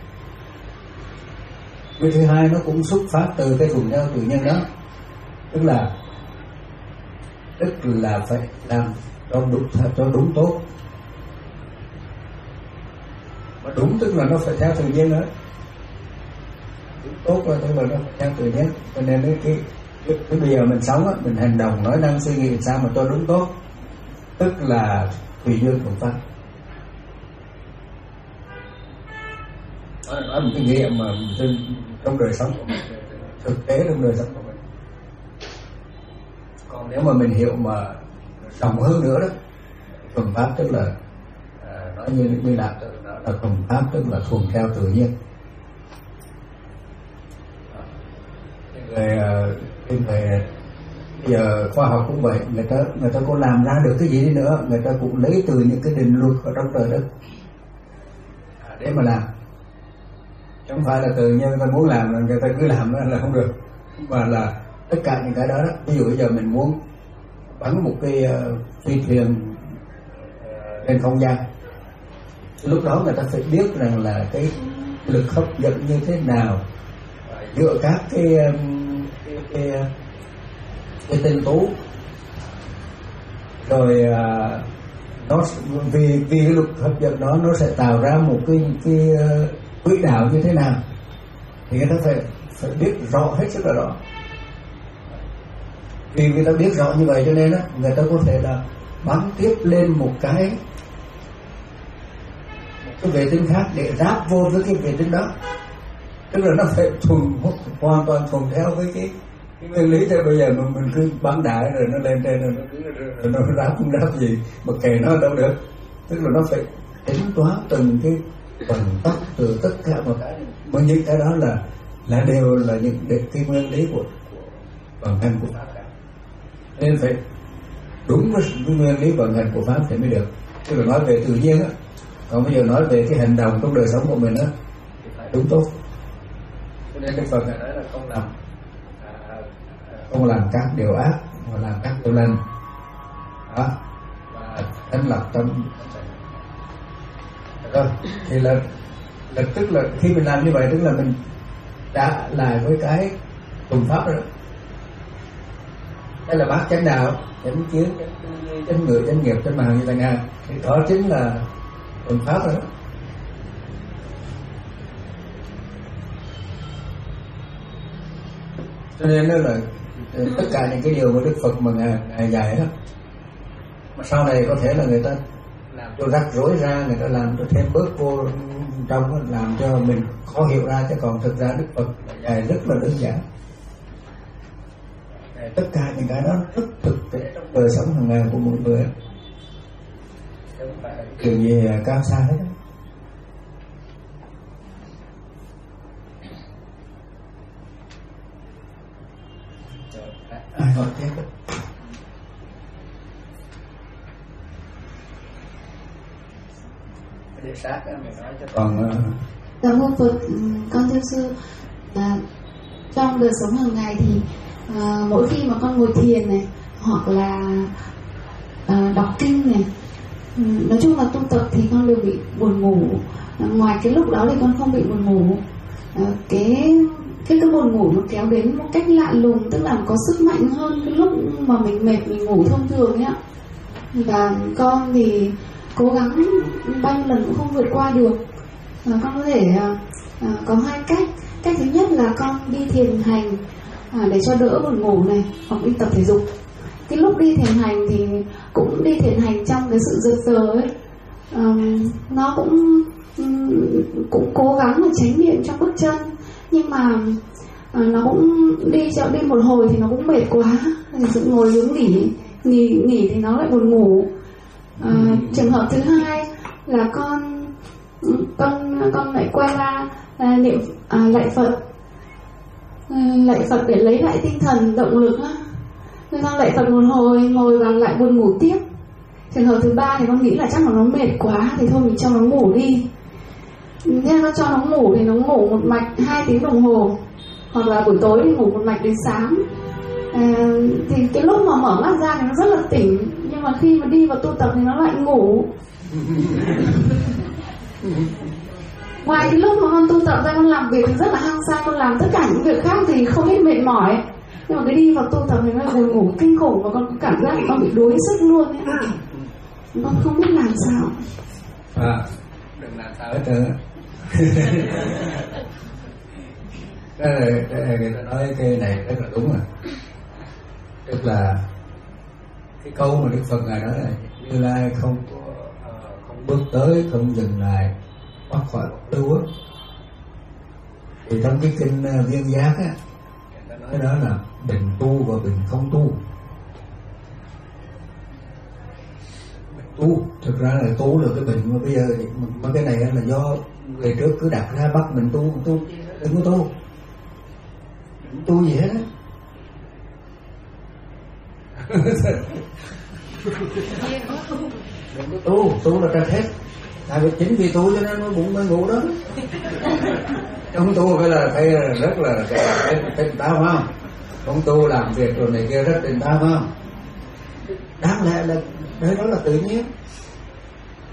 nghĩa thứ hai nó cũng xuất phát từ cái thuần theo tự nhiên đó, tức là tức là phải làm cho đúng cho đúng tốt. Mà đúng tức là nó phải theo tự nhiên nữa. Đúng tốt rồi tức là nó phải theo tự nhiên. Cho nên cái cái, cái, cái bây giờ mình sống á, mình hành động nói năng suy nghĩ sao mà cho đúng tốt, tức là tùy duyên thuần pháp. Đó là nói một cái nghĩa mà trên, trong đời sống của mình, thực tế trong đời sống của mình. Còn nếu mà mình hiểu mà rộng hơn nữa đó, thuần pháp tức là à, nói như như là là thuần pháp tức là thuần theo tự nhiên. Người cái người bây giờ khoa học cũng vậy, người ta người ta có làm ra được cái gì đi nữa, người ta cũng lấy từ những cái định luật ở trong trời đất à, để mà làm. Không phải là tự nhiên người ta muốn làm là người ta cứ làm là không được, mà là tất cả những cái đó, đó. Ví dụ bây giờ mình muốn bắn một cái uh, phi thuyền uh, trên không gian. Lúc đó người ta phải biết rằng là cái lực hấp dẫn như thế nào giữa các cái cái, cái, cái tinh tú, rồi uh, nó vì vì cái lực hấp dẫn đó nó sẽ tạo ra một cái cái uh, quỹ đạo như thế nào thì người ta phải phải biết rõ hết sức là rõ. Vì người ta biết rõ như vậy cho nên á người ta có thể là bắn tiếp lên một cái một cái vệ tinh khác để ráp vô với cái vệ tinh đó, tức là nó phải thuần hoàn toàn thuần theo với cái cái nguyên lý. Thế bây giờ mình, mình cứ bắn đại rồi nó lên trên rồi nó, nó, nó ráp không ráp gì mà kệ nó đâu được, tức là nó phải tính toán từng cái phần tắc từ tất cả mọi cái, mà những cái đó là là đều là những cái nguyên lý của, của vận hành của pháp cả, nên phải đúng với cái nguyên lý vận hành của pháp thì mới được. Chứ là nói về tự nhiên á, còn bây giờ nói về cái hành động trong đời sống của mình á thì phải đúng tốt. Cho nên cái phần này nói là không làm à, không làm các điều ác mà làm các điều lành đó, và thành lập tâm rồi thì là lập tức là khi mình làm như vậy tức là mình đã lại với cái tuần pháp rồi. Đây là bát chánh đạo, chánh kiến, chánh ngữ, chánh nghiệp, chánh mạng như thế nào thì đó chính là tuần pháp rồi đó. Cho nên đó là tất cả những cái điều mà Đức Phật mà ngài, ngài dạy đó, mà sau này có thể là người ta làm cho rắc rối ra, người ta làm cho thêm bớt vô trong đó, làm cho mình khó hiểu ra, chứ còn thực ra Đức Phật dạy rất là đơn giản. Tất cả những cái đó rất thực tế trong đời sống hàng ngày của mỗi người, không phải là điều gì cao xa hết. Ai hỏi tiếp? Để sát mình nói cho còn. Dạ mô Phật, con thưa sư là trong đời sống hàng ngày thì à, mỗi khi mà con ngồi thiền này hoặc là à, đọc kinh này, nói chung là tu tập thì con đều bị buồn ngủ. À, ngoài cái lúc đó thì con không bị buồn ngủ. À, cái cái cái buồn ngủ nó kéo đến một cách lạ lùng, tức là có sức mạnh hơn cái lúc mà mình mệt mình ngủ thông thường ấy ạ. Và con thì cố gắng bao nhiêu lần cũng không vượt qua được. À, con có thể à, à, có hai cách. Cách thứ nhất là con đi thiền hành à, để cho đỡ buồn ngủ này, hoặc đi tập thể dục. Cái lúc đi thiền hành thì cũng đi thiền hành trong cái sự giật giờ ấy, à, nó cũng cũng cố gắng là tránh niệm trong bước chân, nhưng mà à, nó cũng đi cho đi một hồi thì nó cũng mệt quá, thì ngồi hướng nghỉ nghỉ nghỉ thì nó lại buồn ngủ. À, trường hợp thứ hai là con con con lại quay ra à, niệm à, lạy Phật, à, lạy Phật để lấy lại tinh thần động lực á. Nên con lạy Phật một hồi ngồi và lại buồn ngủ tiếp. Trường hợp thứ ba thì con nghĩ là chắc là nó mệt quá thì thôi mình cho nó ngủ đi. Nên nó cho nó ngủ thì nó ngủ một mạch hai tiếng đồng hồ, hoặc là buổi tối thì ngủ một mạch đến sáng. À, thì cái lúc mà mở mắt ra thì nó rất là tỉnh, nhưng mà khi mà đi vào tu tập thì nó lại ngủ. Ngoài cái lúc mà con tu tập ra con làm việc thì rất là hăng say, con làm tất cả những việc khác thì không biết mệt mỏi, nhưng mà cái đi vào tu tập thì nó buồn ngủ kinh khủng, và con cảm giác con bị đuối sức luôn ấy. Con không biết làm sao. À, đừng làm sao hết trơn. Cái này, cái này người ta nói cái này rất là đúng rồi. Tức là cái câu mà Đức Phật ngài nói là Như Lai không có không bước tới, không dừng lại, thoát khỏi lưu á. Thì trong cái kinh Viên Giác á, người ta nói đó là bình tu và bình không tu. Bình tu thực ra là tu là cái bệnh, mà bây giờ mà cái này là do người trước cứ đặt ra bắt mình tu, mình tu đừng có tu, đừng tu gì hết á. Đừng có tu, tu là trật hết. Tại vì chính vì tu cho nên nó bụng mới ngủ đó. Không tu phải là phải rất là tỉnh táo không? Không tu làm việc rồi này kia rất tỉnh táo không? Đáng lẽ là đấy đó là tự nhiên.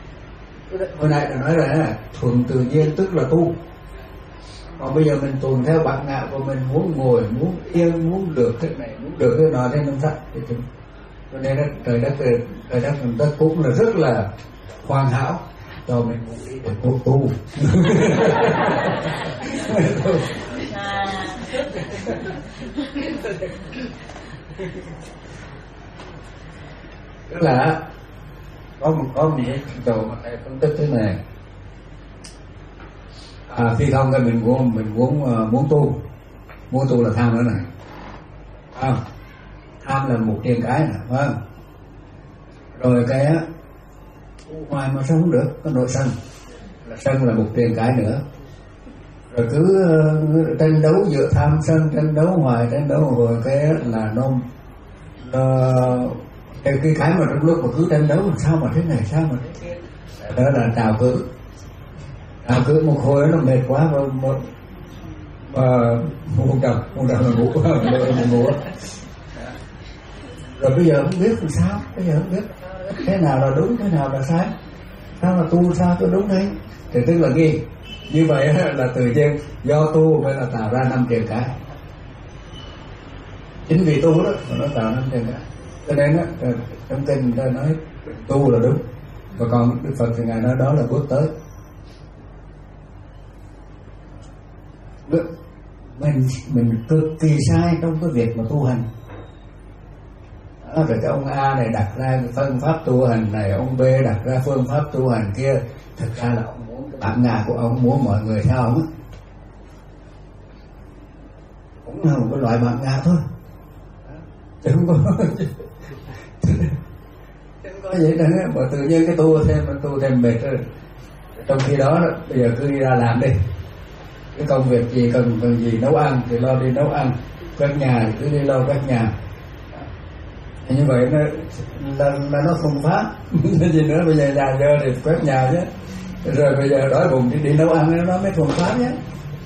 Hồi nãy đã nói rồi là thuận tự nhiên tức là tu. Còn bây giờ mình tuần theo bản ngã của mình, muốn ngồi, muốn yên, muốn được cái này, muốn được cái nọ trên năm sắc. Cho nên trời đất trời đất mình đất cũng là rất là hoàn hảo cho mình muốn đi để tu tu. Tức là có một có một cái chỗ mà thầy phân tích thế này. À, khi không cái mình muốn mình muốn uh, muốn tu, muốn tu là tham nữa này, à, tham là một tiền cái này, phải không? Rồi cái á, ngoài mà sao không được, có nội sân, là sân là một tiền cái nữa. Rồi cứ uh, tranh đấu giữa tham sân, tranh đấu hoài, tranh đấu rồi cái là nó uh, cái cái cái mà trong lúc mà cứ tranh đấu làm sao mà thế này, sao mà thế kia, đó là trào cử. À, cứ một hồi nó mệt quá và một một trầm một trầm là ngủ là ngủ. Rồi bây giờ không biết làm sao, bây giờ không biết thế nào là đúng, thế nào là sai, sao là tu sao cho đúng đấy. Thì tức là ghi như vậy là từ trên do tu phải là tạo ra năm tiền cái. Chính vì tu đó mà nó tạo năm tiền cái. Cho nên á trong kinh ta nói tu là đúng, và còn Đức Phật thì ngài nói đó là bước tới. mình mình cực kỳ sai trong cái việc mà tu hành. Đó, rồi cái ông A này đặt ra cái phương pháp tu hành này, ông B đặt ra phương pháp tu hành kia, thực ra là ông muốn cái bản ngã của ông muốn mọi người theo ông á, cũng là một cái loại bản ngã thôi, chứ không có chứ không có vậy đâu. Mà tự nhiên cái tu thêm tu thêm mệt rồi. Trong khi đó, đó bây giờ cứ đi ra làm đi, cái công việc gì cần cần gì nấu ăn thì lo đi nấu ăn, quét nhà thì cứ đi lo quét nhà. Như vậy nó là, là nó không pháp gì nữa. Bây giờ nhà dơ thì quét nhà chứ, rồi bây giờ đói bụng thì đi nấu ăn nó mới thuần pháp nhé.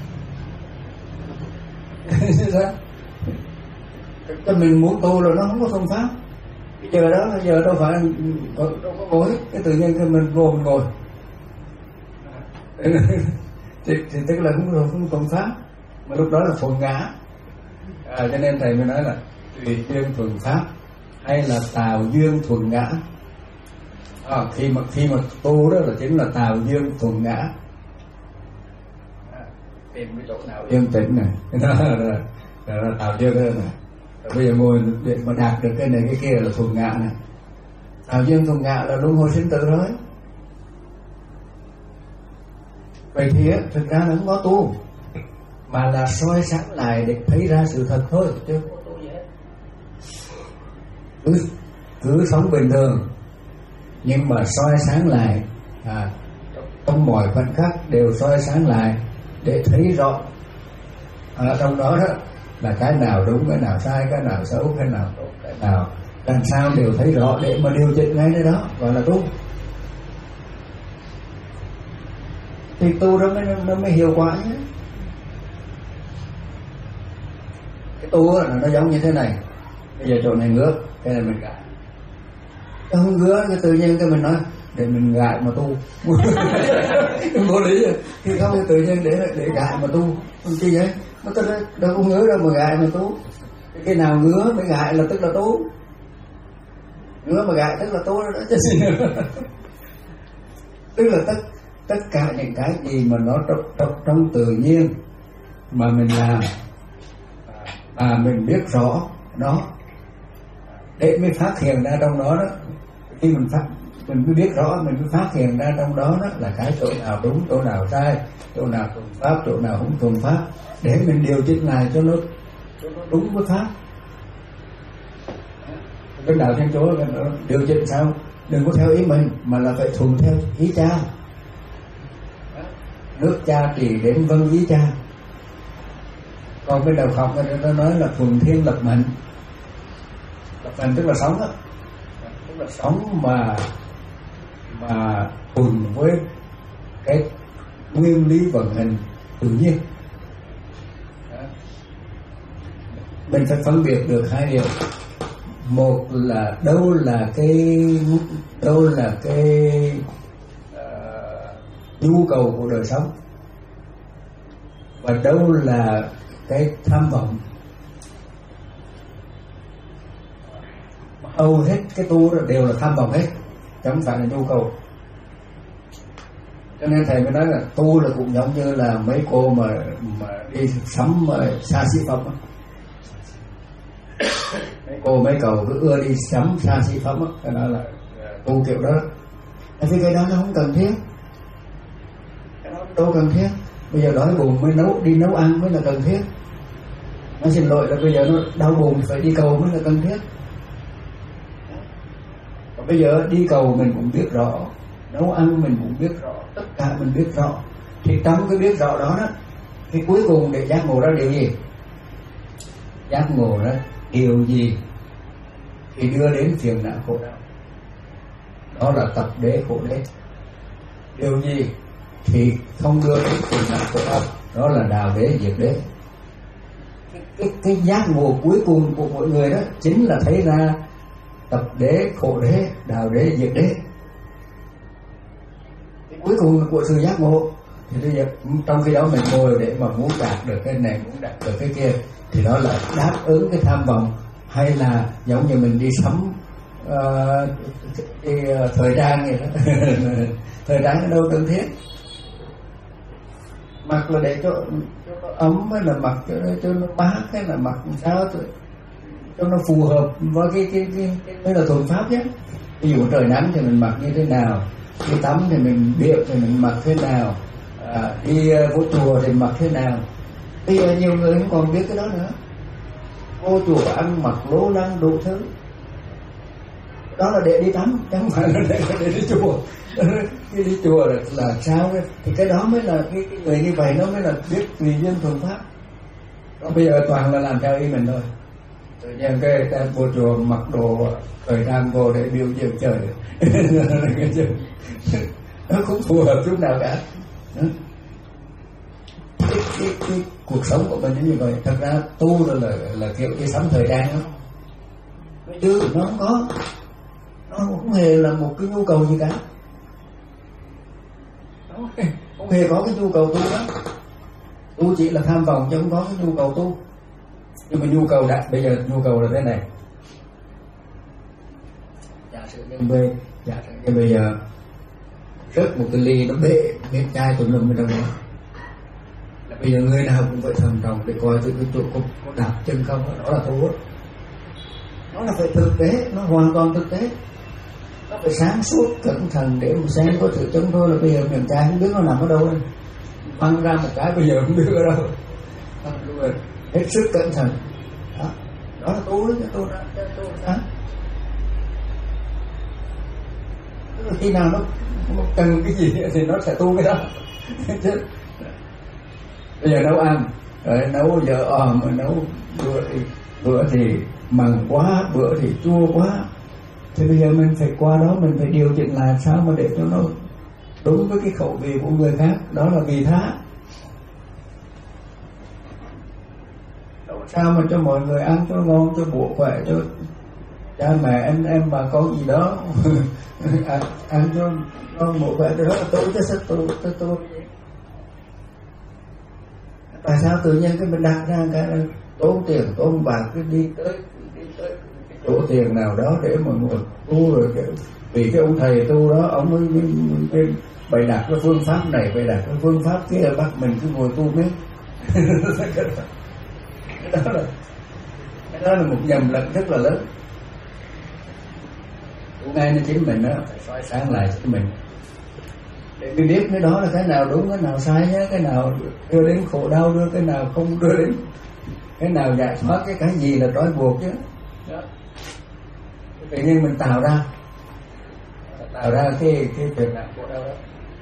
Sao? Cho mình muốn tu là nó không có thuần pháp. Bây giờ đó bây giờ đâu phải đâu có ngồi, cái tự nhiên cái mình vô mình ngồi thì, thì tức là không không thuần pháp, mà lúc đó là thuần ngã. À, cho nên thầy mới nói là tùy duyên thuần pháp hay là tào duyên thuần ngã. À, khi mà khi mà tu đó là chính là tào duyên thuần ngã. À, tìm cái chỗ nào yên tĩnh này đó là, là, là, là tào duyên đó này. Rồi bây giờ ngồi để mà đạt được cái này cái kia là thuần ngã này. Tào duyên thuần ngã là luân hồi sinh tử rồi. Vậy thì thực ra là không có tu, mà là soi sáng lại để thấy ra sự thật thôi, chứ không có tu gì hết. Cứ, cứ sống bình thường, nhưng mà soi sáng lại, à, trong mọi khoảnh khắc đều soi sáng lại để thấy rõ. Ở trong đó đó là cái nào đúng, cái nào sai, cái nào xấu, cái nào tốt, cái nào làm sao đều thấy rõ để mà điều chỉnh ngay nơi đó, gọi là tu. Thì tu đó mới, nó mới hiệu quả nhé. Cái tu là nó giống như thế này. Bây giờ chỗ này ngứa, cái này mình gãi. Cái không ngứa, cái tự nhiên cái mình nói để mình gãi mà tu. Vô lý rồi. Thì không thì tự nhiên để để gãi mà tu. Không chi vậy? Nó tức là đâu có ngứa đâu mà gãi mà tu. Cái nào ngứa mới gãi là tức là tu. Ngứa mà gãi tức là tu đó chứ gì nữa. Tức là tất tất cả những cái gì mà nó trong, trong, trong tự nhiên mà mình làm, à mình biết rõ nó để mới phát hiện ra trong đó đó. Khi mình phát mình mới biết rõ, mình mới phát hiện ra trong đó đó là cái chỗ nào đúng, chỗ nào sai, chỗ nào thuần pháp, chỗ nào không thuần pháp, để mình điều chỉnh lại cho nó, cho nó đúng với pháp. Cái đạo Thiên Chúa điều chỉnh sao? Đừng có theo ý mình, mà là phải thuần theo ý cha. Nước cha chỉ đến vâng ý cha. Còn cái đạo học người ta nói là thuần thiên lập mệnh. Lập mệnh tức là sống đó, tức là sống mà mà thuần với cái nguyên lý vận hành tự nhiên. Mình phải phân biệt được hai điều. Một là đâu là cái đâu là cái uh, nhu cầu của đời sống và đâu là cái tham vọng. Hầu hết cái tu đều là tham vọng hết, chẳng phải là nhu cầu. Cho nên thầy mới nói là tu là cũng giống như là mấy cô mà mà đi sắm xa xỉ phẩm. Mấy cô mấy cậu cứ ưa đi sắm xa xỉ phẩm, cái đó là tu kiểu đó. Tại vì cái đó nó không cần thiết, cái đó đâu cần thiết. Bây giờ đói bụng mới nấu đi nấu ăn mới là cần thiết. Nó xin lỗi là bây giờ nó đau bụng phải đi cầu mới là cần thiết. Còn bây giờ đi cầu mình cũng biết rõ, nấu ăn mình cũng biết rõ, tất cả mình biết rõ. Thì trong cái biết rõ đó đó, cái cuối cùng để giác ngộ ra điều gì? Giác ngộ ra điều gì thì đưa đến phiền não khổ đau. Đó là tập đế khổ đế. Điều gì thì không đưa đến phiền não khổ đau, đó là đào đế diệt đế. Cái, cái, cái giác ngộ cuối cùng của mọi người đó chính là thấy ra tập đế khổ đế, đào đế diệt đế. Cái cuối cùng của sự giác ngộ thì bây giờ trong khi đó mình ngồi để mà muốn đạt được cái này, muốn đạt được cái kia, thì đó là đáp ứng cái tham vọng, hay là giống như mình đi sắm uh, đi uh, thời trang vậy đó. Thời trang ở đâu cần thiết, mặc là để cho, cho nó ấm, hay là mặc cho, cho nó mát, hay là mặc sao cho nó phù hợp với cái cái cái cái là thuần pháp nhé. Ví dụ trời nắng thì mình mặc như thế nào, đi tắm thì mình biết thì mình mặc thế nào, à, đi vô chùa thì mặc thế nào. Bây giờ nhiều người không còn biết cái đó nữa, vô chùa ăn mặc lố lăng đủ thứ, đó là để đi tắm, chứ không phải là để, để đi chùa. Cái đi chùa là, là sao đấy? Thì cái đó mới là cái, cái người như vậy nó mới là biết tùy duyên thuần pháp. Đó bây giờ toàn là làm theo ý mình thôi. Tự nhiên cái ta vô chùa mặc đồ thời trang vô để biểu diễn trời. Nó không phù hợp chút nào cả. Cái, cái, cái cuộc sống của mình như vậy. Thật ra tu là, là, là kiểu đi sắm thời trang đó. Chứ nó không có, nó không hề là một cái nhu cầu gì cả. Không hề có cái nhu cầu tu đó. Tu chỉ là tham vọng chứ không có cái nhu cầu tu. Nhưng mà nhu cầu đã, bây giờ nhu cầu là thế này. Giả sử như bây, giả sử như bây giờ rớt một cái ly nó bể, bể chai tùm lum bên trong đó. Là bây giờ người nào cũng phải thầm trọng để coi từ cái chỗ có, có đạp chân không, đó là tu đó. Nó là phải thực tế, nó hoàn toàn thực tế. Nó phải sáng suốt, cẩn thận để mà xem có sự chống thôi. Là bây giờ miệng chai không biết nó nằm ở đâu đây, văng ra một cái bây giờ không biết ở đâu. Rồi hết sức cẩn thận, đó, đó là tu đó, chứ tu đó, tu đó. Khi nào nó, nó cần cái gì thì nó sẽ tu cái đó. Chứ bây giờ nấu ăn, rồi nấu giờ òm, rồi nấu bữa thì bữa thì mặn quá, bữa thì chua quá, thì bây giờ mình phải qua đó mình phải điều chỉnh lại sao mà để cho nó đúng với cái khẩu vị của người khác, đó là vị tha. Sao mà cho mọi người ăn cho ngon, cho bổ khỏe, cho cha mẹ anh em bà con gì đó ăn, ăn cho ngon bổ khỏe, đó là tu chứ sao tu tu tu. Tại sao tự nhiên cái mình đặt ra cái tốn tiền tốn bạc cái đi tới đi tới cái chỗ tiền nào đó để mà ngồi tu, rồi cái, vì cái ông thầy tu đó ông mới, mới, mới bày đặt cái phương pháp này, bày đặt cái phương pháp kia, bắt mình cứ ngồi tu biết. Cái đó là cái đó là một nhầm lẫn rất là lớn. Cũng ngay nên chính mình đó phải soi sáng lại chính mình để mình biết cái đó là cái nào đúng, cái nào sai nhé, cái nào đưa đến khổ đau, đưa cái nào không đưa đến, cái nào giải thoát, cái cái gì là trói buộc chứ. Đó. Tự nhiên mình tạo ra tạo ra cái cái chuyện nào khổ đau đó.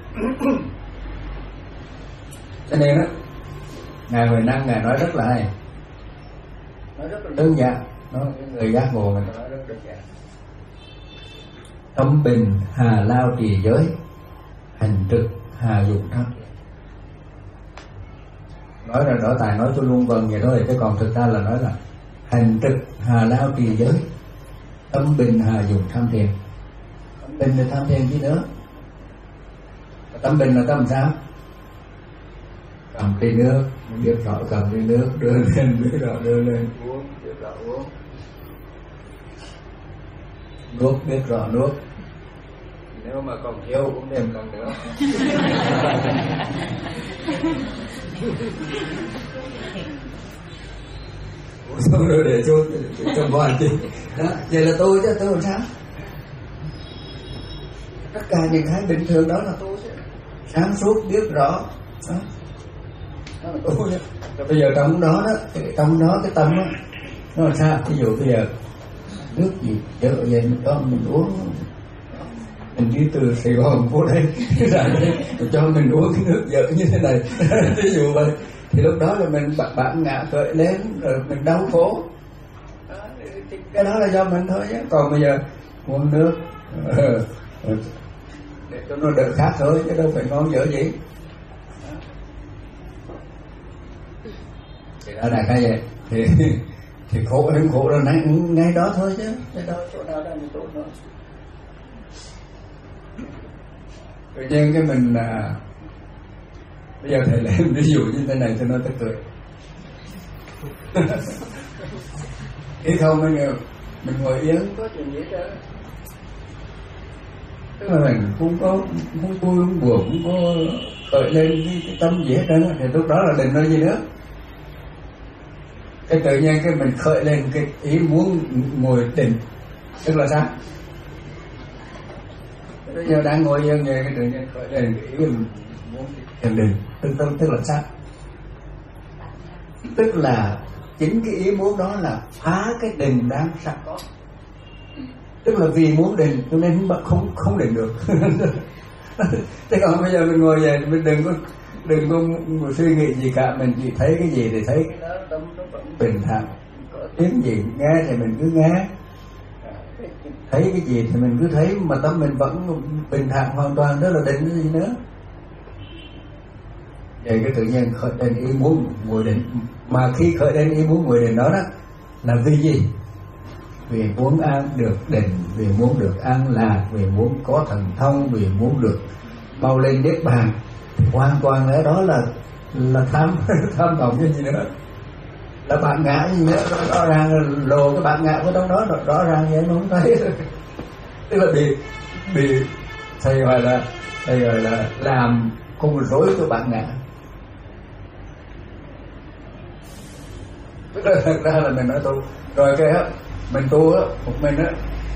Cho nên đó Ngài Huệ Năng Ngài nói rất là hay, nói rất là đơn giản, nó người giác ngộ mình nói rất đơn giản. Tâm bình hà lao trì giới, hành trực hà dụng tham. Nói là rõ tài nói cho luôn vần vậy thôi, chứ còn thực ra là nói là hành trực hà lao trì giới, tâm bình hà dụng tham thiền. Tâm bình là tham thiền gì nữa? Tâm bình là tâm sao? Cầm ly nước, biết rõ cầm ly nước, đưa lên, biết rõ đưa lên, uống, biết rõ uống. Nuốt, biết rõ nuốt. Nếu mà còn thiếu cũng thêm lần nữa. Uống xong rồi để chôn trong vòi đi. Đó, vậy là tôi chứ, tôi làm sao? Tất cả những cái bình thường đó là tôi chứ. Sáng suốt, biết rõ. Đó. Đó là tôi chứ. Rồi bây giờ trong đó đó, trong đó cái tâm đó, nó làm sao? Ví dụ bây giờ nước gì chở về mình cho mình uống, mình đi từ Sài Gòn vô đây ra đây mình cho mình uống cái nước dở như thế này ví dụ vậy, thì lúc đó là mình bạn bạn ngã cởi lên rồi mình đau khổ. Đó, cái đó là do mình thôi nhé. Còn bây giờ uống nước để cho nó đỡ khát thôi chứ đâu phải ngon dở gì. Thì đó là cái vậy thì thì khổ em khổ là ngay, ngay đó thôi chứ, cái đó chỗ nào đang chỗ đó. Tự nhiên cái mình à, bây giờ thầy làm ví dụ như thế này cho nó tức cười. Thế không bây giờ mình ngồi yên có chuyện gì đó, tức là mình không có không vui không buồn không có khởi lên cái, cái tâm gì hết đó, thì lúc đó là định nói gì nữa. Cái tự nhiên cái mình khởi lên cái ý muốn ngồi định, tức là sao? Bây giờ đang ngồi yên về cái tự nhiên khởi lên cái ý mình muốn thiền định, tức, tức, tức là sao? Tức là chính cái ý muốn đó là phá cái định đang sẵn có. Tức là vì muốn định cho nên không không định được. Thế còn bây giờ mình ngồi về mình đừng có đừng có suy nghĩ gì cả, mình chỉ thấy cái gì thì thấy cái đó, tâm nó vẫn bình thản, có tiếng gì nghe thì mình cứ nghe, thấy cái gì thì mình cứ thấy, mà tâm mình vẫn bình thản hoàn toàn, đó là định cái gì nữa. Vậy cái tự nhiên khởi lên ý muốn ngồi định, mà khi khởi lên ý muốn ngồi định đó đó là vì gì? Vì muốn an được định, vì muốn được an lạc, vì muốn có thần thông, vì muốn được mau lên niết bàn. Hoàn toàn ở đó là là tham tham vọng cái gì nữa, là bạn ngã gì nữa, rõ, rõ ràng là lồ cái bạn ngã của trong đó, rõ ràng vậy nó không thấy. Tức là bị bị thầy gọi là thầy gọi là làm không rối cho bạn ngã. Tức là thật ra là mình nói tu rồi cái á, mình tu á một mình á,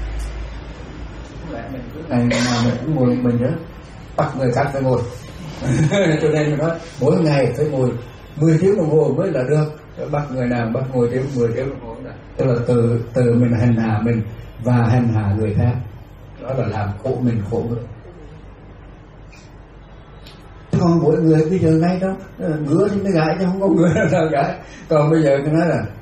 mình cứ ngày nào mình cũng ngồi mình nữa, bắt người khác phải ngồi. Cho nên mình nói mỗi ngày phải ngồi mười tiếng đồng hồ mới là được. Bắt người nào bắt ngồi tiếng mười tiếng đồng hồ là tức là từ từ mình hành hạ mình và hành hạ người khác, đó là làm khổ mình khổ người. Còn mỗi người bây giờ ngay đâu ngứa thì mới gãi chứ không có ngứa nào gãi. Còn bây giờ tôi nói là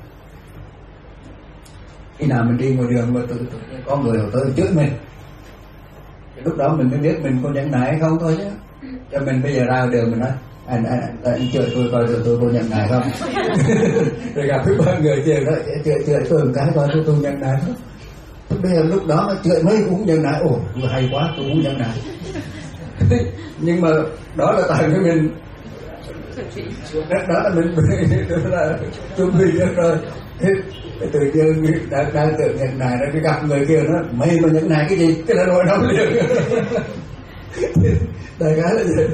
khi nào mình đi ngoài đường mà tự, tự có người tới trước mình, thì lúc đó mình mới biết mình có nhẫn nại hay không thôi chứ. Cho mình bây giờ ra đường mình nói anh anh anh, anh chửi tôi coi tôi tôi có nhận nại không. Rồi gặp cái ba người kia đó chửi chửi tôi một cái coi tôi tôi nhận nại không. Bây giờ lúc đó nó chửi mấy cũng nhận nại, ồ tôi hay quá tôi cũng nhận nại. Nhưng mà đó là tại cái mình đó là mình đó là chuẩn bị được rồi. Tự nhiên đang đang tự nhận nại nó cái gặp người kia nó mày mà nhận nại cái gì, cái là nỗi đau liền. Đại khái là gì?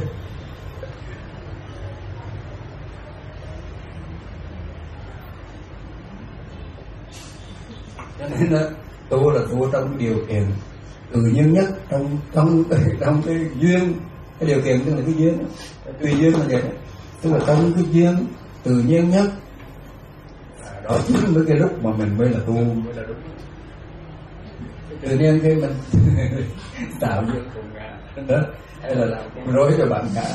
Cho nên là tu là tu trong điều kiện tự nhiên nhất, trong trong trong cái duyên, cái điều kiện tức là cái duyên, tùy duyên là vậy, tức là trong cái duyên tự nhiên nhất. Đó chính với cái lúc mà mình mới là tu mới là đúng. Tự nhiên cái mình tạo duyên cùng ngã đó, hay là làm con rối cho bạn ngã.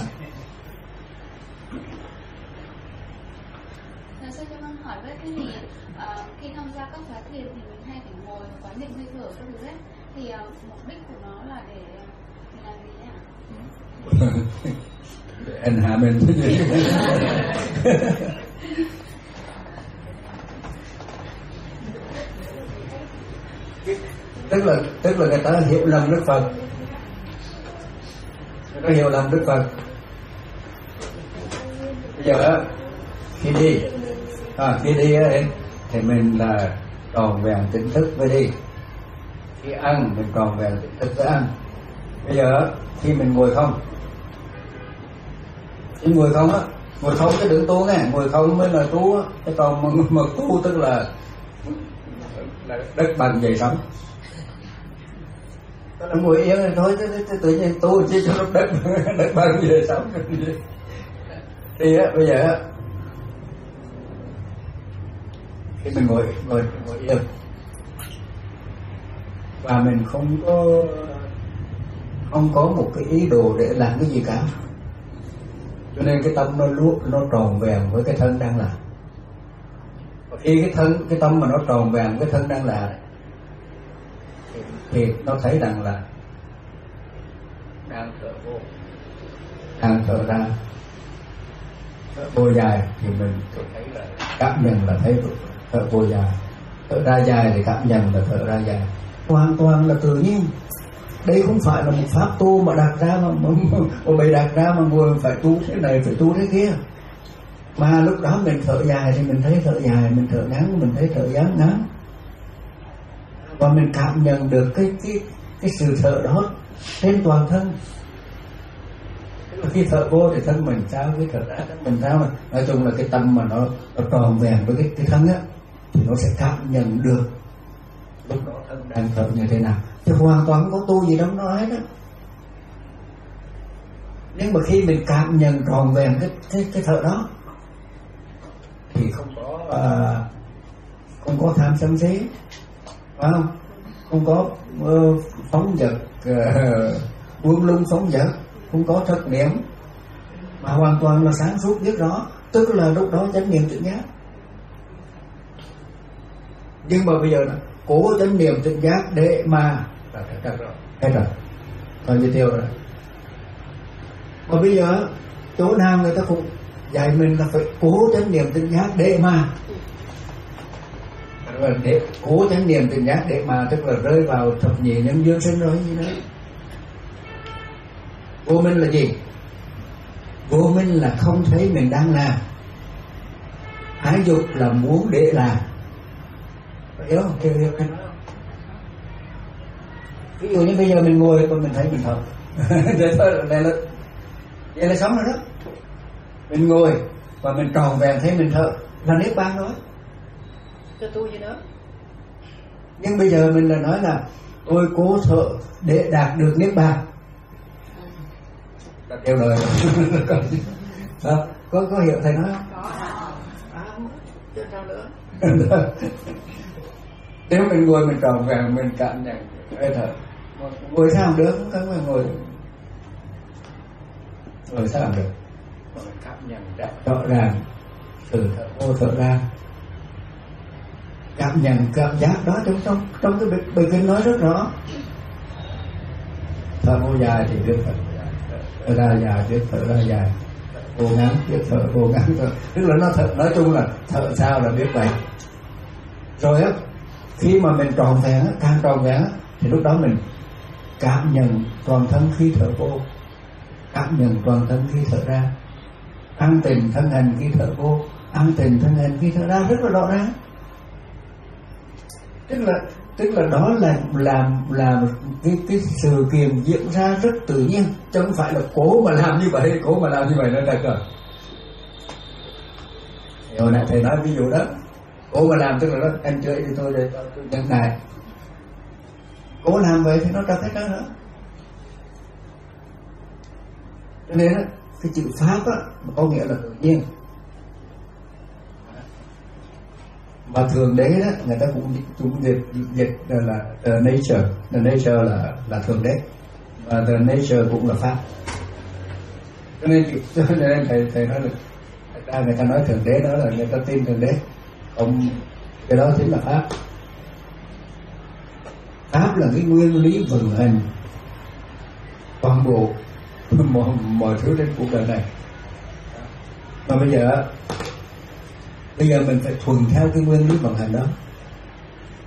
Sư cho con hỏi với cái gì uh, khi tham gia các khóa thiền thì mình hay phải ngồi quán niệm hơi thở các thứ ấy, thì uh, mục đích của nó là để mình làm gì ạ? Để anh hạ mình cái gì? tức là tức là người ta hiểu lầm Đức Phật, nó hiểu lầm Đức Phật. Bây giờ khi đi à, khi đi ấy, thì mình là tròn vẹn tỉnh thức với đi. Khi ăn mình tròn vẹn tỉnh thức với ăn. Bây giờ khi mình ngồi không, khi ngồi không á, ngồi không cái đừng tu nghe, ngồi không mới là tu á. Cái còn mà, mà tu tức là, là đất bằng dậy sống. Nó là ngồi yên rồi thôi, tự nhiên tu chứ cho nó đất đất bằng dậy sống. Thì á bây giờ khi mình ngồi ngồi ngồi yên và mình không có không có một cái ý đồ để làm cái gì cả, cho nên cái tâm nó luốt nó tròn vẹn với cái thân đang làm. Và khi cái thân cái tâm mà nó tròn vẹn với thân đang làm thì, thì nó thấy rằng là đang thở vô, đang thở ra, thở vô dài thì mình thấy là cảm nhận là thấy thở vô dài, thở ra dài thì cảm nhận là thở ra dài, hoàn toàn là tự nhiên. Đây không phải là một pháp tu mà đặt ra mà mà, mà bày đặt ra mà ngồi phải tu thế này phải tu thế kia. Mà lúc đó mình thở dài thì mình thấy thở dài, mình thở ngắn mình thấy thở ngắn ngắn, và mình cảm nhận được cái cái cái sự thở đó trên toàn thân. Khi thở vô thì thân mình sao, cái thở ra thân mình sao, mà nói chung là cái tâm mà nó, nó tròn vẹn với cái, cái thân á thì nó sẽ cảm nhận được lúc đó thân đang thở như thế nào. Thì hoàn toàn không có tu gì đâu nói đó. Nhưng mà khi mình cảm nhận tròn vẹn cái cái cái thở đó thì không có uh, không có tham sân si, phải không? Không có uh, phóng dật, uh, buông lung phóng dật, không có thất niệm, mà hoàn toàn là sáng suốt biết rõ, tức là lúc đó chánh niệm tỉnh giác. Nhưng mà bây giờ là cố chánh niệm tỉnh giác để mà hết rồi, coi như tiêu rồi. Mà bây giờ chỗ nào người ta cũng dạy mình là phải cố chánh niệm tỉnh giác để mà để cố chánh niệm tỉnh giác để mà tức là rơi vào thập nhị nhân duyên sinh rồi gì đấy. Vô minh là gì? Vô minh là không thấy mình đang làm, ái dục là muốn để làm. Hiểu không? Hiểu, hiểu cái đó. Ví dụ như bây giờ mình ngồi và mình thấy mình thở vậy thôi là đây là vậy là sống rồi đó. Mình ngồi và mình tròn vẹn thấy mình thở là niết bàn rồi, cho tôi gì nữa. Nhưng bây giờ mình là nói là tôi cố thở để đạt được niết bàn, là theo lời có, có có hiểu thầy nói không? Có. À, chứ sao nữa. Nếu mình ngồi mình tròn vẹn mình cảm nhận hơi thở, ngồi sao không được, không phải ngồi ngồi sao không được, mà mình cảm nhận rõ ràng từ thở vô thở ra, cảm nhận cảm giác đó trong trong trong cái bài kinh nói rất rõ. Thở vô dài thì biết thở thở ra dài, biết thở ra dài, vô ngắn biết thở vô ngắn, tức là nó thở, nói chung là thở sao là biết vậy. Rồi á, khi mà mình tròn vẹn á, càng tròn vẹn á, thì lúc đó mình cảm nhận toàn thân khi thở vô, cảm nhận toàn thân khi thở ra, an tình thân hành khi thở vô, an tình thân hành khi thở ra, rất là rõ ràng. Tức là tức là đó là làm làm cái cái sự kiện diễn ra rất tự nhiên, chứ không phải là cố mà làm như vậy, cố mà làm như vậy nó là cờ. Hồi nãy thầy nói ví dụ đó, cố mà làm tức là đó, anh chơi thì tôi để tôi nhận này, cố làm vậy thì nó ra thế đó nữa. Cho nên á, cái chữ pháp á có nghĩa là tự nhiên. Và thường đế đó người ta cũng cũng dịch dịch là the nature, the nature là là thường đế, và the nature cũng là pháp. Cho nên cho nên thầy thầy nói là ta người ta nói thường đế đó là người ta tin thường đế, không cái đó chính là pháp. Pháp là cái nguyên lý vận hành toàn bộ mọi, mọi thứ trên cuộc đời này. Mà bây giờ bây giờ mình phải thuần theo cái nguyên lý vận hành đó.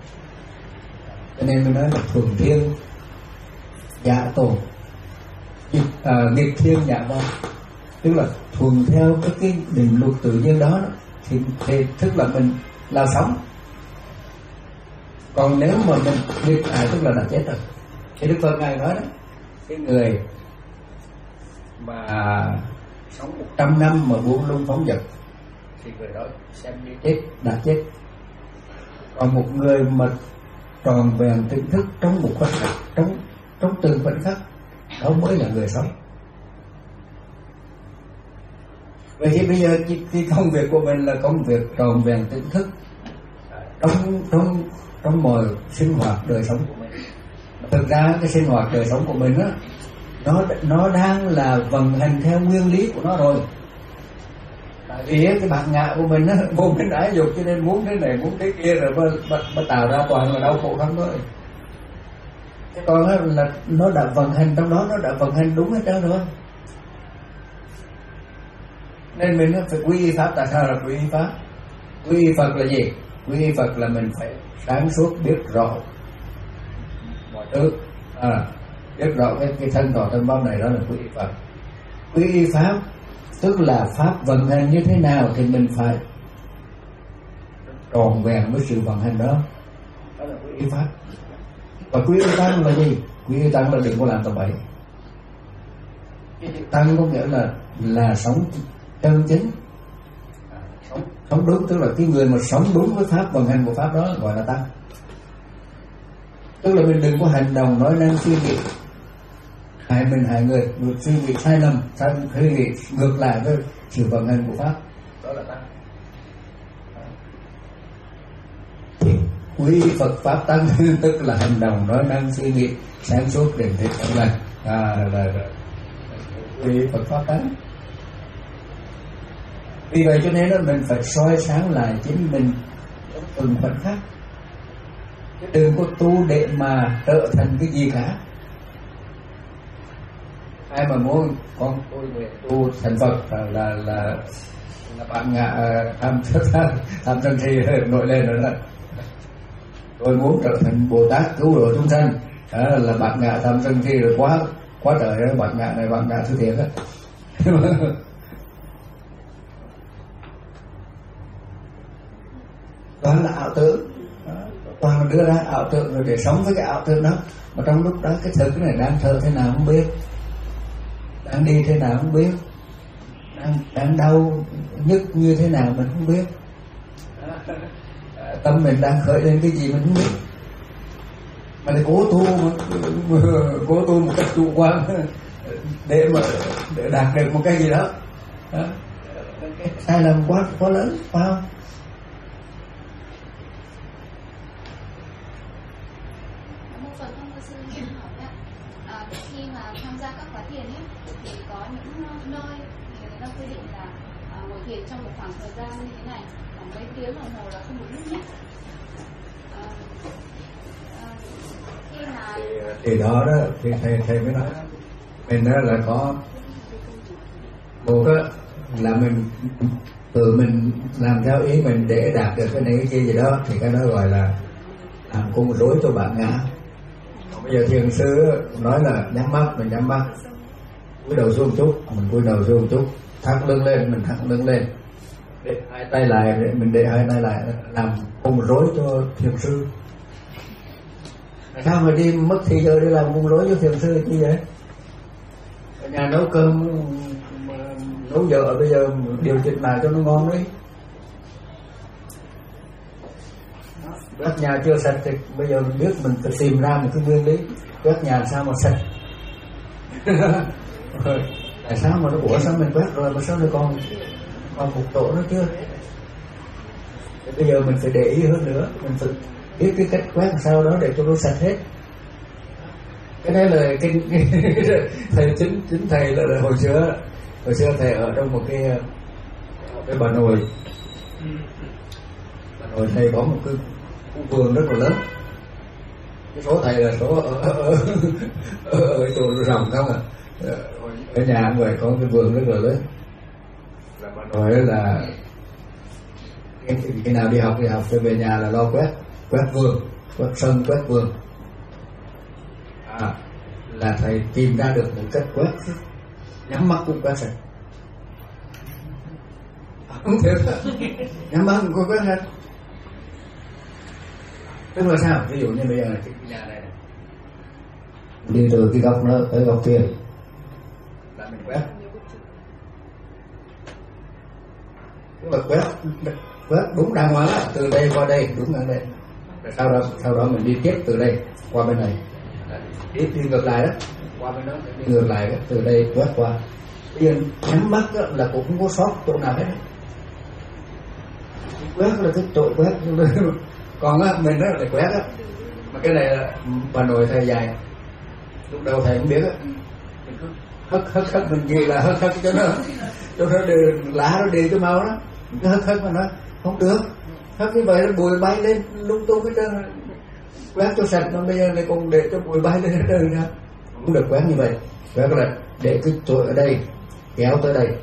Cho nên mình nói là thuần thiên giả tồn. à, nghịch thiên giả vong, tức là thuận theo cái, cái định luật tự nhiên đó, thì, thì tức là mình lao sống. Còn nếu mà mình nghịch à, tức là đã chết rồi. Thì Đức Phật ngài nói đó, cái người mà sống một trăm năm mà buông lung phóng dật thì người đó xem như chết, đã chết. Còn một người mà tròn vẹn tỉnh thức trong một khoảnh khắc, trong trong từng khoảnh khắc, đó mới là người sống. Vậy thì bây giờ cái, cái công việc của mình là công việc tròn vẹn tỉnh thức trong trong trong mọi sinh hoạt đời sống của mình. Thực ra cái sinh hoạt đời sống của mình á, nó nó đang là vận hành theo nguyên lý của nó rồi. Tại vì cái bản ngã của mình á, vô minh ái dục, cho nên muốn thế này muốn thế kia rồi mới, mới tạo ra toàn là đau khổ không thôi. Thế còn á, là nó đã vận hành trong đó, nó đã vận hành đúng hết trơn rồi. Nên mình phải quy y pháp. Tại sao là quy y pháp? Quy y Phật là gì? Quy y Phật là mình phải sáng suốt biết rõ mọi thứ, à, biết rõ cái, cái thân thọ thân pháp này, đó là quy y Phật. Quy y pháp tức là pháp vận hành như thế nào thì mình phải tròn vẹn với sự vận hành đó, đó là quy y pháp. Và quy y tăng là gì? Quy y tăng là đừng có làm tầm bậy. Tăng có nghĩa là là sống chân chính, à, sống, sống đúng, tức là cái người mà sống đúng với pháp vận hành của pháp đó gọi là tăng. Tức là mình đừng có hành động nói năng suy nghĩ hại mình hại người, được suy nghĩ sai lầm, suy nghĩ ngược lại với sự vận hành của pháp, đó là tăng. Quy Phật pháp tăng tức là hành động nói năng suy nghĩ sáng suốt định thiện trong lành, à, là, là quy Phật pháp tăng. Vì vậy cho nên đó, mình phải soi sáng lại chính mình trong từng khoảnh khắc, chứ đừng có tu để mà trở thành cái gì cả. Ai mà muốn con tôi nguyện tu thành Phật là là là, là bạn ngạ tham tham tham sân si nổi lên rồi đó. Tôi muốn trở thành Bồ Tát cứu độ chúng sanh, đó là bạn ngạ tham sân si rồi, quá quá trời đó. Bạn ngạ này bạn ngạ thứ thiệt đó. Toàn là ảo tưởng, toàn là đưa ra ảo tưởng rồi để sống với cái ảo tưởng đó. Mà trong lúc đó cái thực này đang thở thế nào không biết, đang đi thế nào không biết, đang, đang đau nhức như thế nào mình không biết, tâm mình đang khởi lên cái gì mình không biết. Mà để cố tu cố tu một cách chủ quan để mà để đạt được một cái gì đó, đó. Cái sai lầm quá quá lớn, phải không? Khi mà tham gia các khóa thiền ấy, thì có những nơi thì người ta quy định là à, ngồi thiền trong một khoảng thời gian như thế này, khoảng mấy tiếng đồng hồ là không được nhúc nhích. À, à, khi mà thì, thì đó đó thì thầy thầy mới nói mình đó là có một đó là mình tự mình làm theo ý mình để đạt được cái này cái kia gì đó, thì cái đó gọi là làm cung rối cho bạn ngã. Bây giờ thiền sư nói là nhắm mắt, mình nhắm mắt, cúi đầu xuống một chút, mình cúi đầu xuống một chút, thẳng lưng lên, mình thẳng lưng lên, để hai tay lại, để mình để hai tay lại, làm cung rối cho thiền sư. Sao mà đi mất thì giờ đi làm cung rối cho thiền sư như vậy? Ở nhà nấu cơm, nấu vợ bây giờ điều chỉnh lại cho nó ngon đấy. Quét nhà chưa sạch thì bây giờ mình biết mình phải tìm ra một cái nguyên lý quét nhà sao mà sạch. Tại sao mà nó bủa, sao mình quét rồi mà sao nó còn còn một tổ nữa chưa? Thì bây giờ mình phải để ý hơn nữa, mình phải biết cái cách quét làm sao đó để cho nó sạch hết. Cái đấy là cái, cái thầy chính chính thầy là, là hồi xưa hồi xưa thầy ở trong một cái cái bà nội bà nội thầy có một cái khu vườn rất là lớn. Cái số thầy là số ở ở ở, ở, ở chỗ rồng không à. Ở nhà người có cái vườn rất là lớn. Là bà nội là cái, cái nào đi học đi học rồi về nhà là lo quét quét vườn, quét sân, quét vườn. À, là thầy tìm ra được những cách quét nhắm mắt cũng quét sạch. Không thiệt, nhắm mắt cũng quét sạch. Tức là sao? Ví dụ như bây giờ là cái nhà này, này đi từ cái góc nó tới góc kia là mình quét. Tức là quét quét đúng đàng hoàng á, từ đây qua đây đúng ở đây. Rồi sau đó sau đó mình đi tiếp từ đây qua bên này, tiếp đi ngược lại đó, qua bên đó đi ngược lại đó, từ đây quét qua. Bây giờ nhắm mắt đó, là cũng không có sót chỗ nào hết. Quét là cái chỗ quét. Còn á mình đó là quét á, mà cái này là bà nội thầy dài, lúc đầu thầy không biết á, mình cứ hất hất hất mình gì là hất hất cho nó cho nó đi, lá nó đi cái máu đó, mình cứ hất hất mà nó không được, hất như vậy nó bụi bay lên lung tung hết trơn, quét cho sạch. Mà bây giờ này còn để cho bụi bay lên hết trơn nữa, không được quét như vậy. Quét là để cái chỗ ở đây kéo tới đây.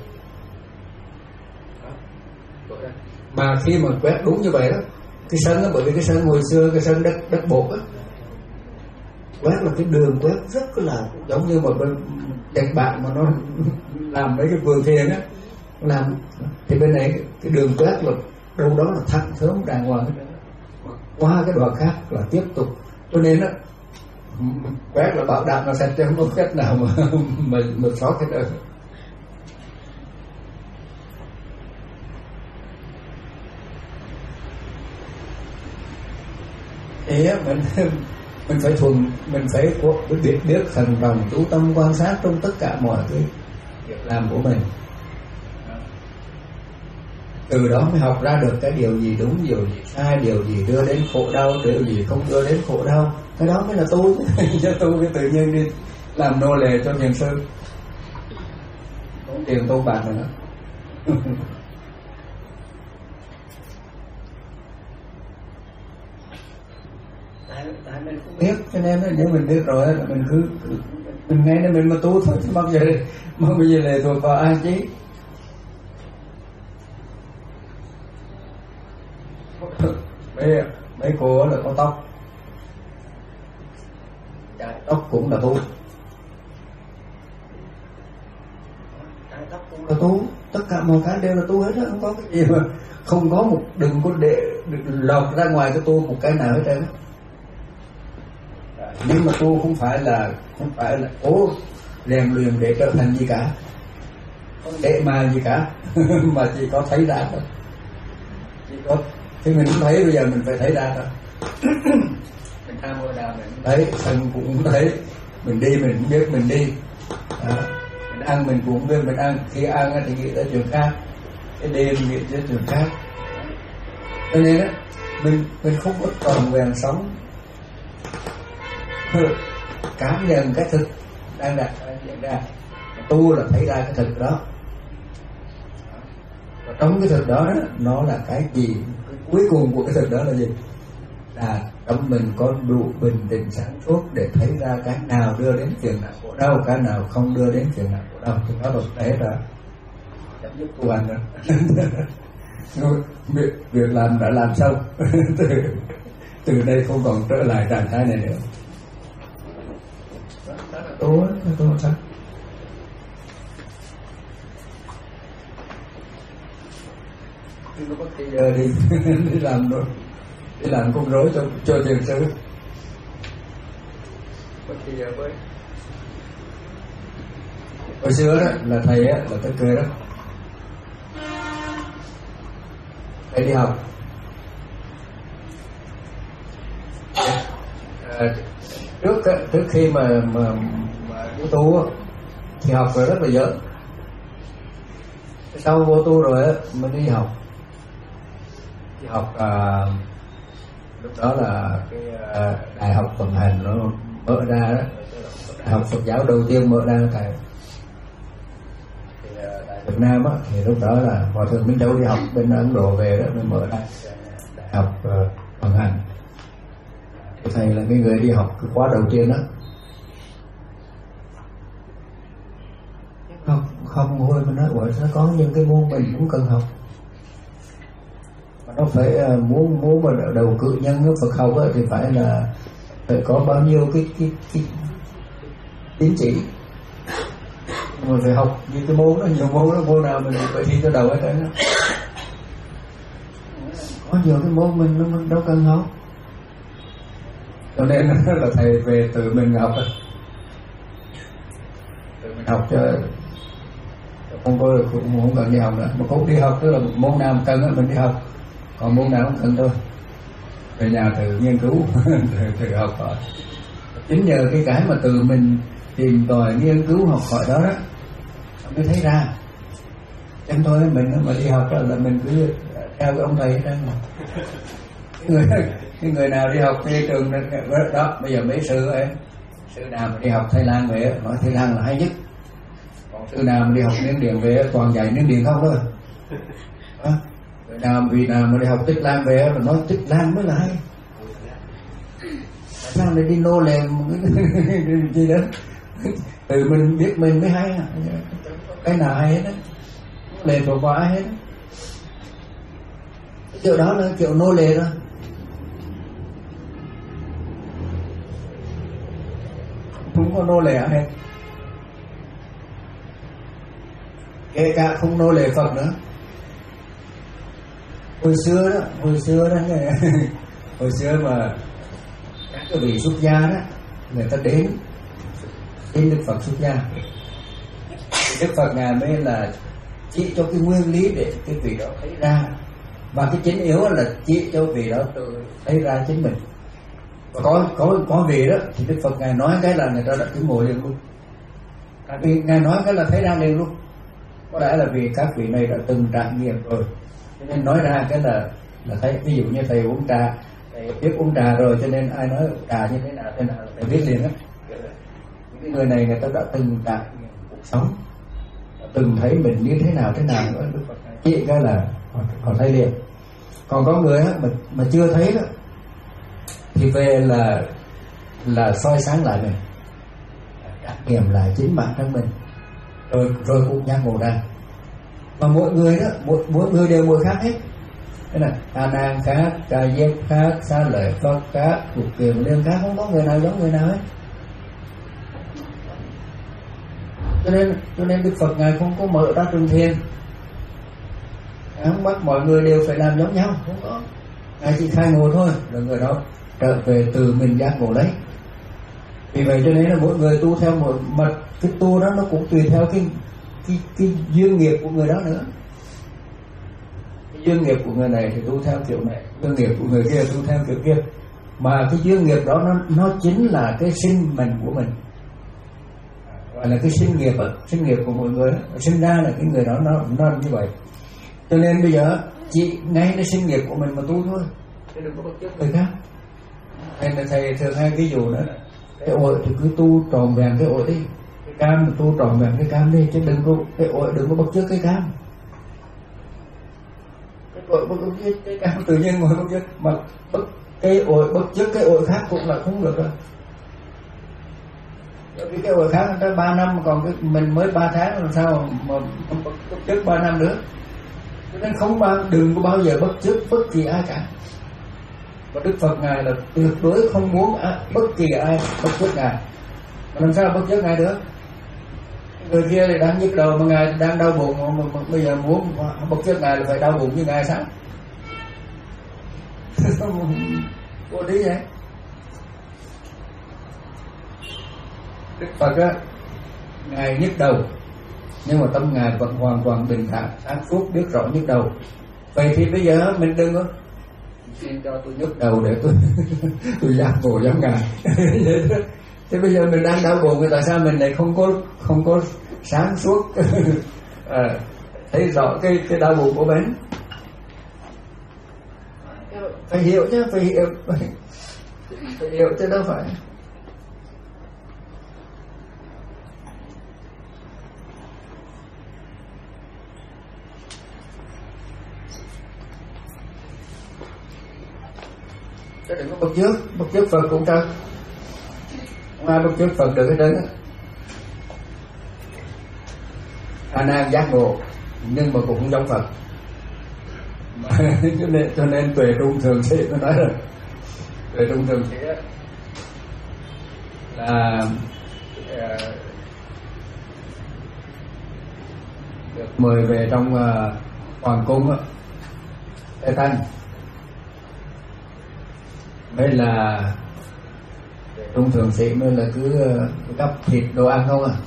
Mà khi mà quét đúng như vậy đó, cái sân đó, bởi vì cái sân hồi xưa cái sân đất đất bột á, quét là cái đường quét rất là giống như mà bên Nhật Bản mà nó làm mấy cái vườn thiền á, làm thì bên này cái đường quét là đâu đó là thẳng thớm đàng hoàng, qua cái đoạn khác là tiếp tục. Cho nên á quét là bảo đảm là sạch, chứ không có cách nào mà mà, mà sót cái đó. Thì á, mình mình phải thuần, mình phải có biết biết thần đồng chú tâm quan sát trong tất cả mọi cái việc làm của mình. Từ đó mới học ra được cái điều gì đúng, điều gì sai, điều gì đưa đến khổ đau, điều gì không đưa đến khổ đau. Cái đó mới là tu chứ tu cái tự nhiên đi làm nô lệ cho thiền sư, không tiền tu bạc nữa. Tại mình không biết, cho nên là nếu mình biết rồi là mình cứ, cứ mình nghe nên mình mà tu thôi, chứ bao giờ mà bây giờ lệ thuộc vào ai chứ. mấy mấy cô là có tóc, chải tóc cũng là tu, chải tóc cũng là tu, tất cả mọi cái đều là tu hết đó, không có cái gì mà không có một, đừng có để lọt ra ngoài cái tu một cái nào hết trơn. Nhưng mà tu không phải là không phải là cố rèn luyện để trở thành gì cả, không để mà gì cả mà chỉ có thấy ra thôi. Chỉ có thì mình không thấy, bây giờ mình phải thấy ra thôi. Mình tham vô đạo mình thấy, sân cũng thấy, mình đi mình cũng biết mình đi, đó. Mình ăn mình cũng biết mình ăn, khi ăn thì nghĩ tới chuyện khác, cái đêm nghĩ tới chuyện khác. Cho nên á mình mình không có tròn vẹn sống cảm nhận cái thực đang đặt diễn ra. Tu là thấy ra cái thực đó, và trong cái thực đó, đó nó là cái gì, cái cuối cùng của cái thực đó là gì, là trong mình có đủ bình tĩnh sáng suốt để thấy ra cái nào đưa đến phiền não khổ đau, cái nào không đưa đến phiền não khổ đau, thì nó được thế là chấm dứt tu hành rồi. việc, việc làm đã làm xong từ, từ đây không còn trở lại trạng thái này nữa. Đó là tu, tu sao? Nó có thì giờ đi đi làm rồi, đi làm con rối cho cho thiền sư. Có thì giờ với hồi xưa đó là thầy á, là tới cười đó, thầy đi học à, trước trước khi mà mà, mà vô tu á, thì học rồi rất là dở. Sau vô tu rồi á mình đi học, đi học à, lúc đó là cái à, đại học vận hành nó mở ra đó, đại học Phật giáo đầu tiên mở ra tại tại Việt Nam á, thì lúc đó là Hòa thượng Minh Châu đi học bên Ấn Độ về đó mới mở ra đại học uh, vận hành. Thì thầy là cái người đi học cái khóa đầu tiên đó. Không, không thôi mình nói gọi sẽ có những cái môn mình cũng cần học, mà nó phải uh, muốn muốn mà đầu cự nhân ở Phật học ấy, thì phải là phải có bao nhiêu cái cái cái tín chỉ. Mình phải học như cái môn đó, nhiều môn đó, môn nào mình phải thi cho đầu hết trơn đó. Có nhiều cái môn mình nó mình đâu cần học, cho nên là thầy về tự mình học, tự mình học cho không có được, cũng không cần đi học nữa. Mà cũng đi học tức là môn nào cần mình đi học, còn môn nào không cần thôi về nhà tự nghiên cứu tự, tự học hỏi. Chính nhờ cái cái mà từ mình tìm tòi nghiên cứu học hỏi đó đó mới thấy ra. Chẳng thôi mình mà đi học là mình cứ theo cái ông thầy đó. Cái người, cái người nào đi học cái trường đó, đó bây giờ mấy sư ấy, sư nào mà đi học Thái Lan về nói Thái Lan là hay nhất, còn sư nào mà đi học Miến Điện về toàn dạy Miến Điện không thôi. Đó. Người nào vì nào mà đi học Tích Lan về là nói Tích Lan mới là hay. Sao lại đi nô lệ gì đó, từ mình biết mình mới hay, cái nào hay hết á, lệ thuộc vào ai hết. Kiểu đó là kiểu nô lệ đó. Không có nô lệ ai hết, kể cả không nô lệ Phật nữa. Hồi xưa đó, hồi xưa đó hồi xưa mà các cái vị xuất gia đó, người ta đến đến Đức Phật xuất gia, Đức Phật ngài mới là chỉ cho cái nguyên lý để cái vị đó thấy ra, và cái chính yếu là chỉ cho vị đó tự thấy ra chính mình. Và có có có vị đó thì Đức Phật ngài nói cái là người ta đã cứ ngồi liền luôn, tại vì ngài nói cái là thấy ra liền luôn. Có lẽ là vì các vị này đã từng trải nghiệm rồi, cho nên nói ra cái là là thấy. Ví dụ như thầy uống trà, thầy biết uống trà rồi, cho nên ai nói trà như thế nào thế nào thầy biết liền á. Những người này người ta đã từng trải nghiệm cuộc sống, đã từng thấy mình như thế nào thế nào nữa. Đức Phật chỉ cái là họ, họ thấy liền. Còn có người á mà mà chưa thấy đó thì về là là soi sáng lại mình, trải nghiệm lại chính bản thân mình, rồi rồi cũng giác ngộ ra. Mà mỗi người đó, mỗi, mỗi người đều mỗi khác hết. Thế là A Nan khác, Ca Diếp khác, Xá Lợi Phất khác, Lục Kiền Liên khác, không có người nào giống người nào hết. Cho nên cho nên Đức Phật ngài không có mở ra trường thiền, không bắt mọi người đều phải làm giống nhau, không có. Ngài chỉ khai ngộ thôi, rồi người đó trở về từ mình giác ngộ đấy. Vì vậy cho nên là mỗi người tu theo một mặt, cái tu đó nó cũng tùy theo cái cái cái duyên nghiệp của người đó nữa. Cái duyên nghiệp của người này thì tu theo kiểu này, duyên nghiệp của người kia tu theo kiểu kia. Mà cái duyên nghiệp đó nó nó chính là cái sinh mệnh của mình, gọi là cái sinh nghiệp á, sinh nghiệp của mọi người đó. Sinh ra là cái người đó nó nó như vậy. Cho nên bây giờ chỉ ngay cái sinh nghiệp của mình mà tu thôi, chứ đừng có bất chấp người khác. Nên là thầy thường hay ví dụ nữa, cái ổi thì cứ tu tròn vẹn cái ổi đi, cái cam thì tu tròn vẹn cái cam đi, chứ đừng có cái ổi đừng có bất chấp cái cam. Cái ổi bất chấp cái cam tự nhiên ngồi bất chấp, mà bất cái ổi bất chấp cái ổi khác cũng là không được rồi. Bởi vì cái ổi khác người ta ba năm, còn cái mình mới ba tháng làm sao mà bất chấp ba năm nữa. Cho nên không bao đừng có bao giờ bất chấp bất kỳ ai cả. Và Đức Phật ngài là tuyệt đối không muốn bất kỳ ai bất chấp ngài. Mà làm sao bất chấp ngài được? Người kia thì đang nhức đầu mà ngài đang đau bụng, mà, mà, mà bây giờ muốn bất chấp ngài là phải đau bụng như ngài sao? Vô lý vậy. Đức Phật á, ngài nhức đầu nhưng mà tâm ngài vẫn hoàn toàn bình thản, sáng suốt, biết rõ nhức đầu. Vậy thì bây giờ mình đừng có xin cho tôi nhức đầu để tôi tôi giác ngộ giống ngài. Thế bây giờ mình đang đau bụng, tại sao mình lại không có không có sáng suốt à, thấy rõ cái cái đau bụng của mình? Phải hiểu chứ, phải hiểu, phải, phải hiểu chứ đâu phải. Chứ đừng có bậc trước, bậc trước Phật cũng trơn, không ai bậc trước Phật được cái trơn á. A Nan giác ngộ nhưng mà cũng không giống Phật. cho nên cho nên tuệ trung thường sĩ nó nói rồi, tuệ trung thường sĩ là được mời về trong uh, hoàng cung á, Tây Thanh, mới là trung thượng sĩ mới là cứ uh, cấp thịt đồ ăn không à.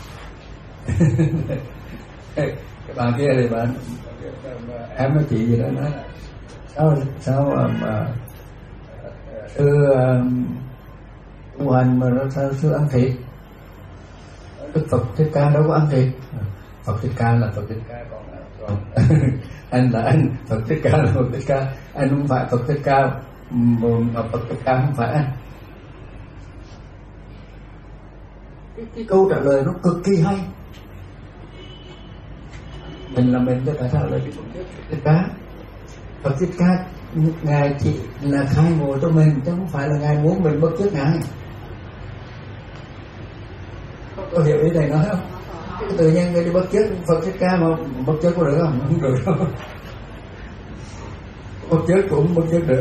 Cái bà kia thì bà em nói chị gì đó nói sao sao mà sư tu hành mà sao sư ăn thịt, Đức Phật Thích Ca đâu có ăn thịt. Phật Thích Ca là Phật Thích Ca, còn, còn anh là anh, Phật Thích Ca là Phật Thích Ca, anh không phải Phật Thích Ca mà Phật Thích Ca không phải anh. Cái, cái câu trả lời nó cực kỳ hay. Mình là mình cho tại sao lại bị Phật Thích Ca? Phật Thích Ca ngài chỉ là khai ngộ cho mình, chứ không phải là ngài muốn mình bất chấp ngài. Có hiểu ý này nói không? Tự nhiên người đi bất chấp Phật Thích Ca mà bất chấp có được không? Không được đâu. Bất chấp cũng bất chấp được.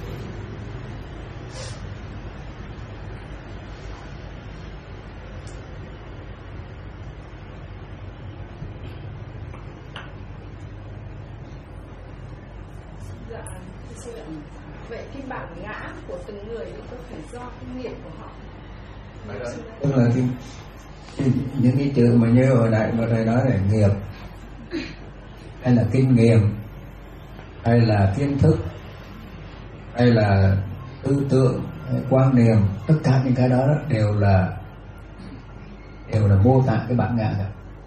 Vậy cái bản ngã của từng người có phải do kinh nghiệm của họ? Tức là cái, cái, những cái chữ mà như hồi nãy mà thầy nói là nghiệp, hay là kinh nghiệm, hay là kiến thức, hay là tư tưởng, hay quan niệm, tất cả những cái đó đều là đều là mô tả cái bản ngã cả.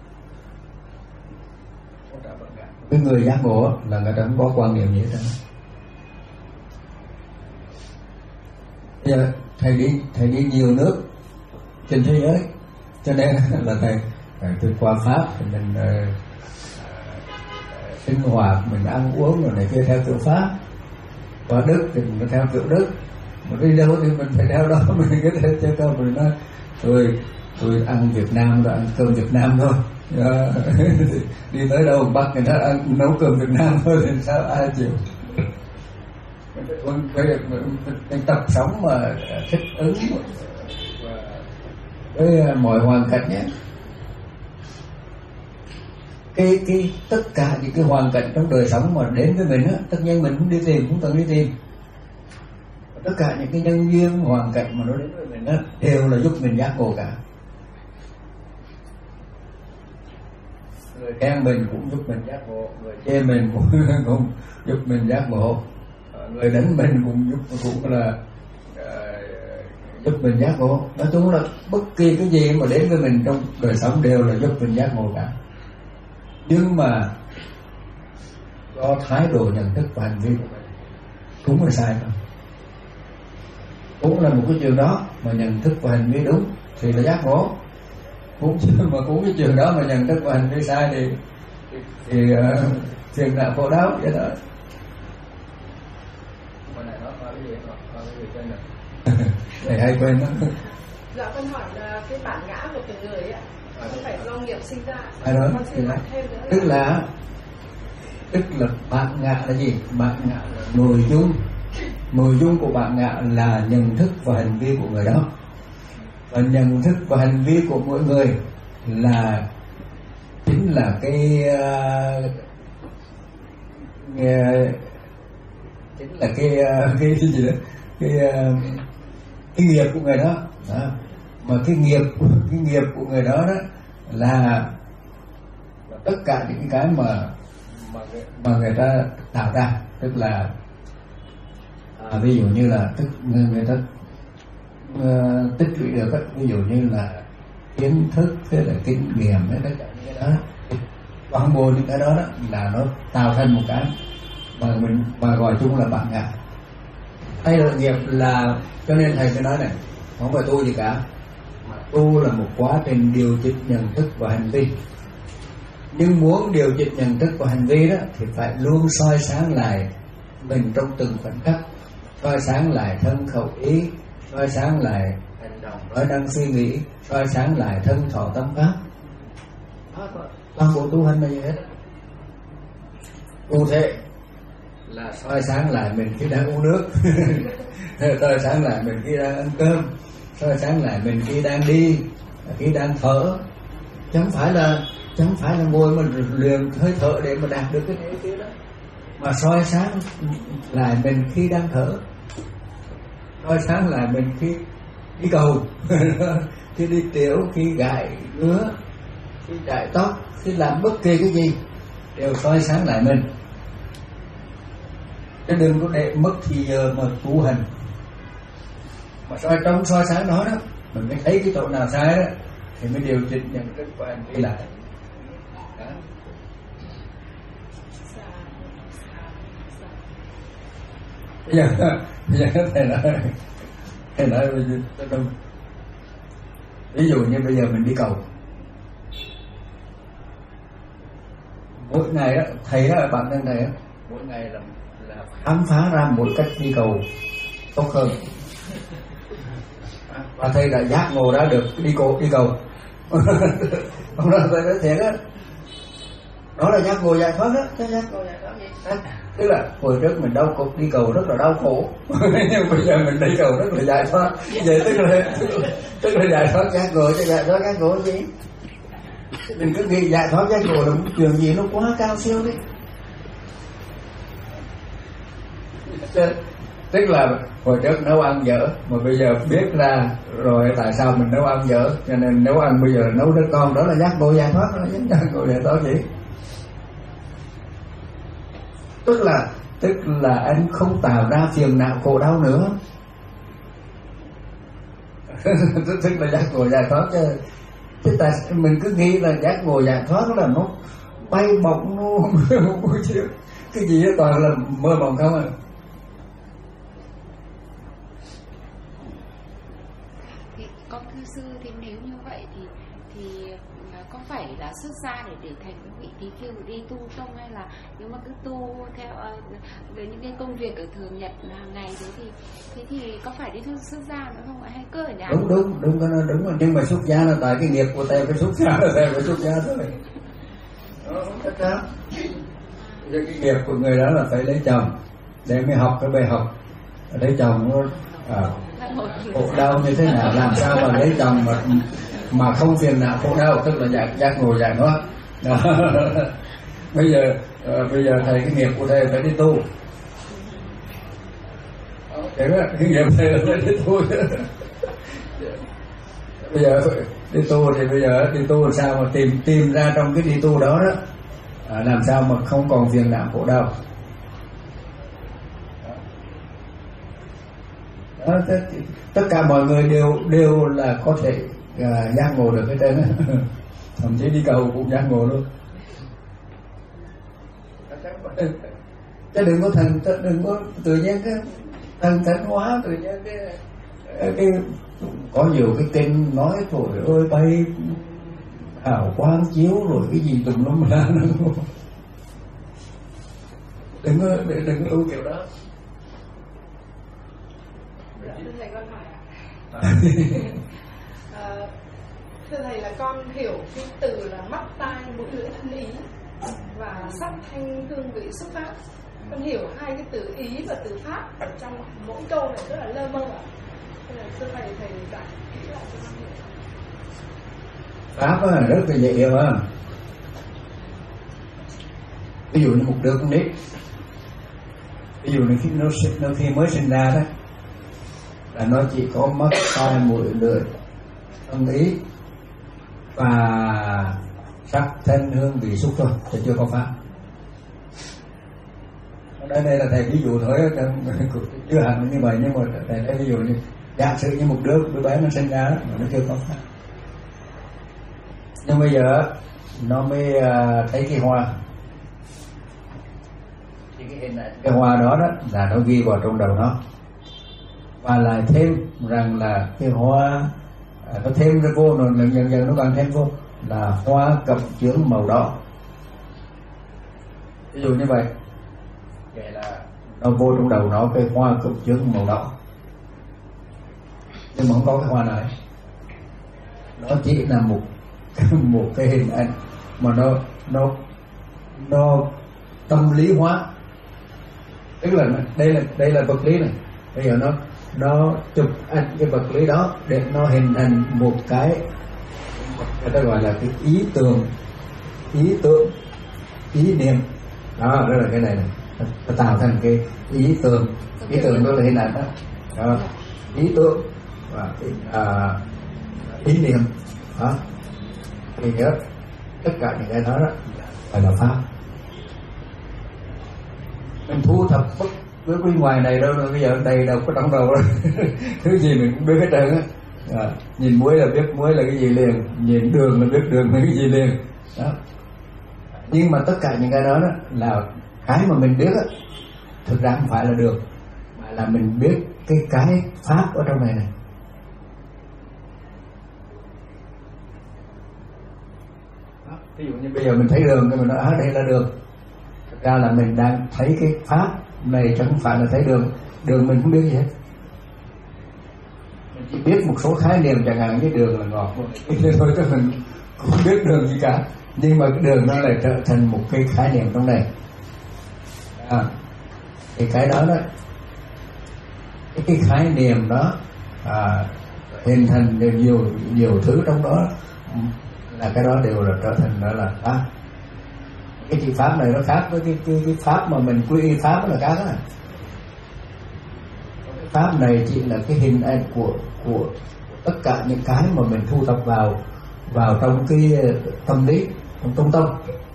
Cái người giác ngộ là người ta không có quan niệm gì hết. Bây giờ thầy đi thầy đi nhiều nước trên thế giới, cho nên là thầy thầy qua Pháp thì mình uh, sinh hoạt, mình ăn uống rồi này kia theo kiểu Pháp. Qua Đức thì mình theo kiểu Đức. Mà đi đâu thì mình phải theo đó, mình cứ theo theo câu mình nói tôi tôi ăn Việt Nam rồi, ăn cơm Việt Nam thôi. Đi tới đâu Bắc người ta ăn nấu cơm Việt Nam thôi thì sao ai chịu? Mình tập sống mà thích ứng với mọi hoàn cảnh nhé. Cái cái tất cả những cái hoàn cảnh trong đời sống mà đến với mình á, tất nhiên mình cũng đi tìm, cũng cần đi tìm. Tất cả những cái nhân duyên hoàn cảnh mà nó đến với mình á đều là giúp mình giác ngộ cả. Người khen mình cũng giúp mình giác ngộ, người chê mình cũng, cũng giúp mình giác ngộ, người đánh mình cũng giúp cũng là uh, giúp mình giác ngộ. Nói chung là bất kỳ cái gì mà đến với mình trong đời sống đều là giúp mình giác ngộ cả. Nhưng mà do thái độ nhận thức và hành vi của mình cũng là sai thôi. Cũng là một cái chuyện đó mà nhận thức và hành vi đúng thì là giác ngộ. Cũng mà cũng cái chuyện đó mà nhận thức và hành vi sai thì thì, thì uh, phiền não khổ đau vậy đó. Thầy hay quên đó. Dạ con hỏi là cái bản ngã của từng người ấy, không phải do nghiệp sinh ra. À đó, con xin hỏi thêm nữa. Tức là tức là bản ngã là gì? Bản ngã là nội dung. Nội dung của bản ngã là nhận thức và hành vi của người đó. Và nhận thức và hành vi của mỗi người là chính là cái uh, uh, chính là cái uh, cái gì đó, cái uh, cái nghiệp của người đó. Đó. Mà cái nghiệp cái nghiệp của người đó đó là, là tất cả những cái mà mà mà người ta tạo ra, tức là à, ví dụ như là tức người, người ta uh, tích lũy được, ví dụ như là kiến thức, thế là kinh nghiệm, thế tất cả những cái đó, toàn bộ những cái đó, đó là nó tạo thành một cái mà mình mà gọi chung là bản ngã. Hay là nghiệp là, cho nên thầy mới nói này, không phải tu gì cả, mà tu là một quá trình điều chỉnh nhận thức và hành vi. Nhưng muốn điều chỉnh nhận thức và hành vi đó thì phải luôn soi sáng lại mình trong từng khoảnh khắc, soi sáng lại thân khẩu ý, soi sáng lại hành động nói năng suy nghĩ, soi sáng lại thân thọ tâm pháp. Toàn bộ tu hành là gì hết. Cụ thể là soi sáng lại mình khi đang uống nước, soi sáng lại mình khi đang ăn cơm, soi sáng lại mình khi đang đi, khi đang thở, chẳng phải là chẳng phải là ngồi mà luyện hơi thở để mà đạt được cái thế kia đó, mà soi sáng lại mình khi đang thở, soi sáng lại mình khi đi cầu, khi đi tiểu, khi gãi ngứa, khi chải tóc, khi làm bất kỳ cái gì đều soi sáng lại mình. Chứ đừng có để mất thì giờ mà tu hành, mà soi trong soi sáng đó đó mình mới thấy cái chỗ nào sai đó thì mới điều chỉnh nhận thức của hành vi lại. Đó. Bây giờ bây giờ thầy nói thầy nói ví dụ như bây giờ mình đi cầu, mỗi ngày đó thầy đó bản thân thầy đó mỗi ngày là, là khám phá ra một cách đi cầu tốt hơn, và thầy đã giác ngộ ra được đi cầu đi cầu ông nói thầy nói thiệt á, đó là giác ngộ giải thoát đó, cái giác ngộ giải thoát gì? Tức là hồi trước mình đau cực đi cầu rất là đau khổ, nhưng bây giờ mình đi cầu rất là giải thoát. Vậy tức là tức là giải thoát giác ngộ, chứ giải thoát giác ngộ gì? Mình cứ nghĩ giải thoát giác ngộ là một chuyện gì nó quá cao siêu đấy. Tức là hồi trước nấu ăn dở, mà bây giờ biết ra rồi tại sao mình nấu ăn dở, cho nên nấu ăn bây giờ nấu đứa con, đó là giác ngộ giải thoát, đó là giác ngộ giải thoát gì? Tức là tức là anh không tạo ra phiền não khổ đau nữa. Tức là giác ngộ giải thoát chứ. Chứ tại mình cứ nghĩ là giác ngộ giải thoát là nó bay bổng, nó cái gì đó toàn là mơ mộng không à. Thì con thưa sư, thì nếu như vậy thì thì có phải là xuất gia để để thành vị tỳ kheo đi tu không, hay là nếu mà cứ tu theo uh, với những cái công việc ở thường nhật hàng ngày thế thì thế thì có phải đi tu xuất gia nữa không ạ, hay cứ ở nhà? Đúng đúng đúng cái nó đúng rồi, nhưng mà xuất gia là tại cái nghiệp của thầy phải xuất gia, là thầy phải xuất gia thôi. Đó, chắc chắn. Cái nghiệp của người đó là phải lấy chồng để mới học cái bài học lấy chồng nó à, khổ đau như thế nào, làm sao mà lấy chồng mà mà không phiền não khổ đau, tức là giác giác ngộ giải thoát. Bây giờ uh, bây giờ thầy cái nghiệp của thầy phải đi tu, thế đó, cái nghiệp thầy là phải đi tu. Bây giờ đi tu thì bây giờ đi tu làm sao mà tìm tìm ra trong cái đi tu đó đó à, làm sao mà không còn phiền não khổ đau. Đó, tất, tất cả mọi người đều đều là có thể à, giác ngộ được cái trên đó. Thậm chí đi cầu cũng giác ngộ luôn. Chứ đừng có thần, đừng có tự nhiên cái thần thánh hóa, tự nhiên cái, cái có nhiều cái kinh nói trời ơi bay hào quang chiếu rồi cái gì tùm lum ra nữa. Đừng có đừng có ưu kiểu đó. Thưa thầy, con hỏi ạ. À, thưa thầy là con hiểu cái từ là mắt tai mũi lưỡi thân ý và sắc thanh hương vị xúc pháp. Con hiểu hai cái từ ý và từ pháp ở trong mỗi câu này rất là lơ mơ ạ. Thế là thưa thầy, thầy giải kỹ lại cho con hiểu. Pháp á, rất là dễ hiểu á. Ví dụ như một đứa con nít, ví dụ như khi nó, nó khi mới sinh ra đó là nó chỉ có mắt tai mũi lưỡi thân ý và sắc thanh hương vị xúc thôi, thì chưa có pháp. Đây đây là thầy ví dụ thôi, chưa hẳn như vậy, nhưng mà thầy lấy ví dụ như giả sử như một đứa đứa bé nó sinh ra đó, mà nó chưa có pháp, nhưng bây giờ nó mới uh, thấy cái hoa, thì cái hình ảnh cái hoa đó đó là nó ghi vào trong đầu nó, và lại thêm rằng là cái hoa uh, nó thêm ra vô rồi dần dần dần nó càng thêm vô là hoa cẩm chướng màu đỏ, ví dụ như vậy. Vậy là nó vô trong đầu nó cái hoa cẩm chướng màu đỏ, nhưng mà không có cái hoa này, nó chỉ là một một cái hình ảnh mà nó nó nó tâm lý hóa, tức là đây là đây là vật lý này, bây giờ nó nó chụp ảnh cái vật lý đó để nó hình thành một cái người ta gọi là cái ý tưởng, ý tưởng, ý niệm. Đó, đó là cái này này, nó tạo thành cái ý tưởng. Ý tưởng đó là hình ảnh đó, đó. Ý tưởng và à, ý niệm đó. Thì nhớ tất cả những cái đó đó phải là pháp. Mình thu thập bất với bên ngoài này đâu, bây giờ đầy đâu có trong đầu rồi. Thứ gì mình cũng biết hết trơn á. À, nhìn muối là biết muối là cái gì liền, nhìn đường là biết đường là cái gì liền đó. Nhưng mà tất cả những cái đó, đó là cái mà mình biết á, thực ra không phải là đường, mà là mình biết cái cái pháp ở trong này này. Đó. Ví dụ như bây giờ mình thấy đường thì mình nói à, đây là đường. Thực ra là mình đang thấy cái pháp này, chứ không phải là thấy đường. Đường mình không biết gì hết, mình chỉ biết một số khái niệm, chẳng hạn cái đường là ngọt thôi, thôi chứ mình không biết đường gì cả. Nhưng mà cái đường nó lại trở thành một cái khái niệm trong này. À, thì cái đó đó, cái, cái khái niệm đó à, hình thành nhiều, nhiều nhiều thứ trong đó, là cái đó đều là trở thành đó là pháp. Cái chữ pháp này nó khác với cái, cái, cái pháp mà mình quy y pháp là khác á. Cái pháp này chỉ là cái hình ảnh của của tất cả những cái mà mình thu thập vào vào trong cái tâm lý, trong trung tâm.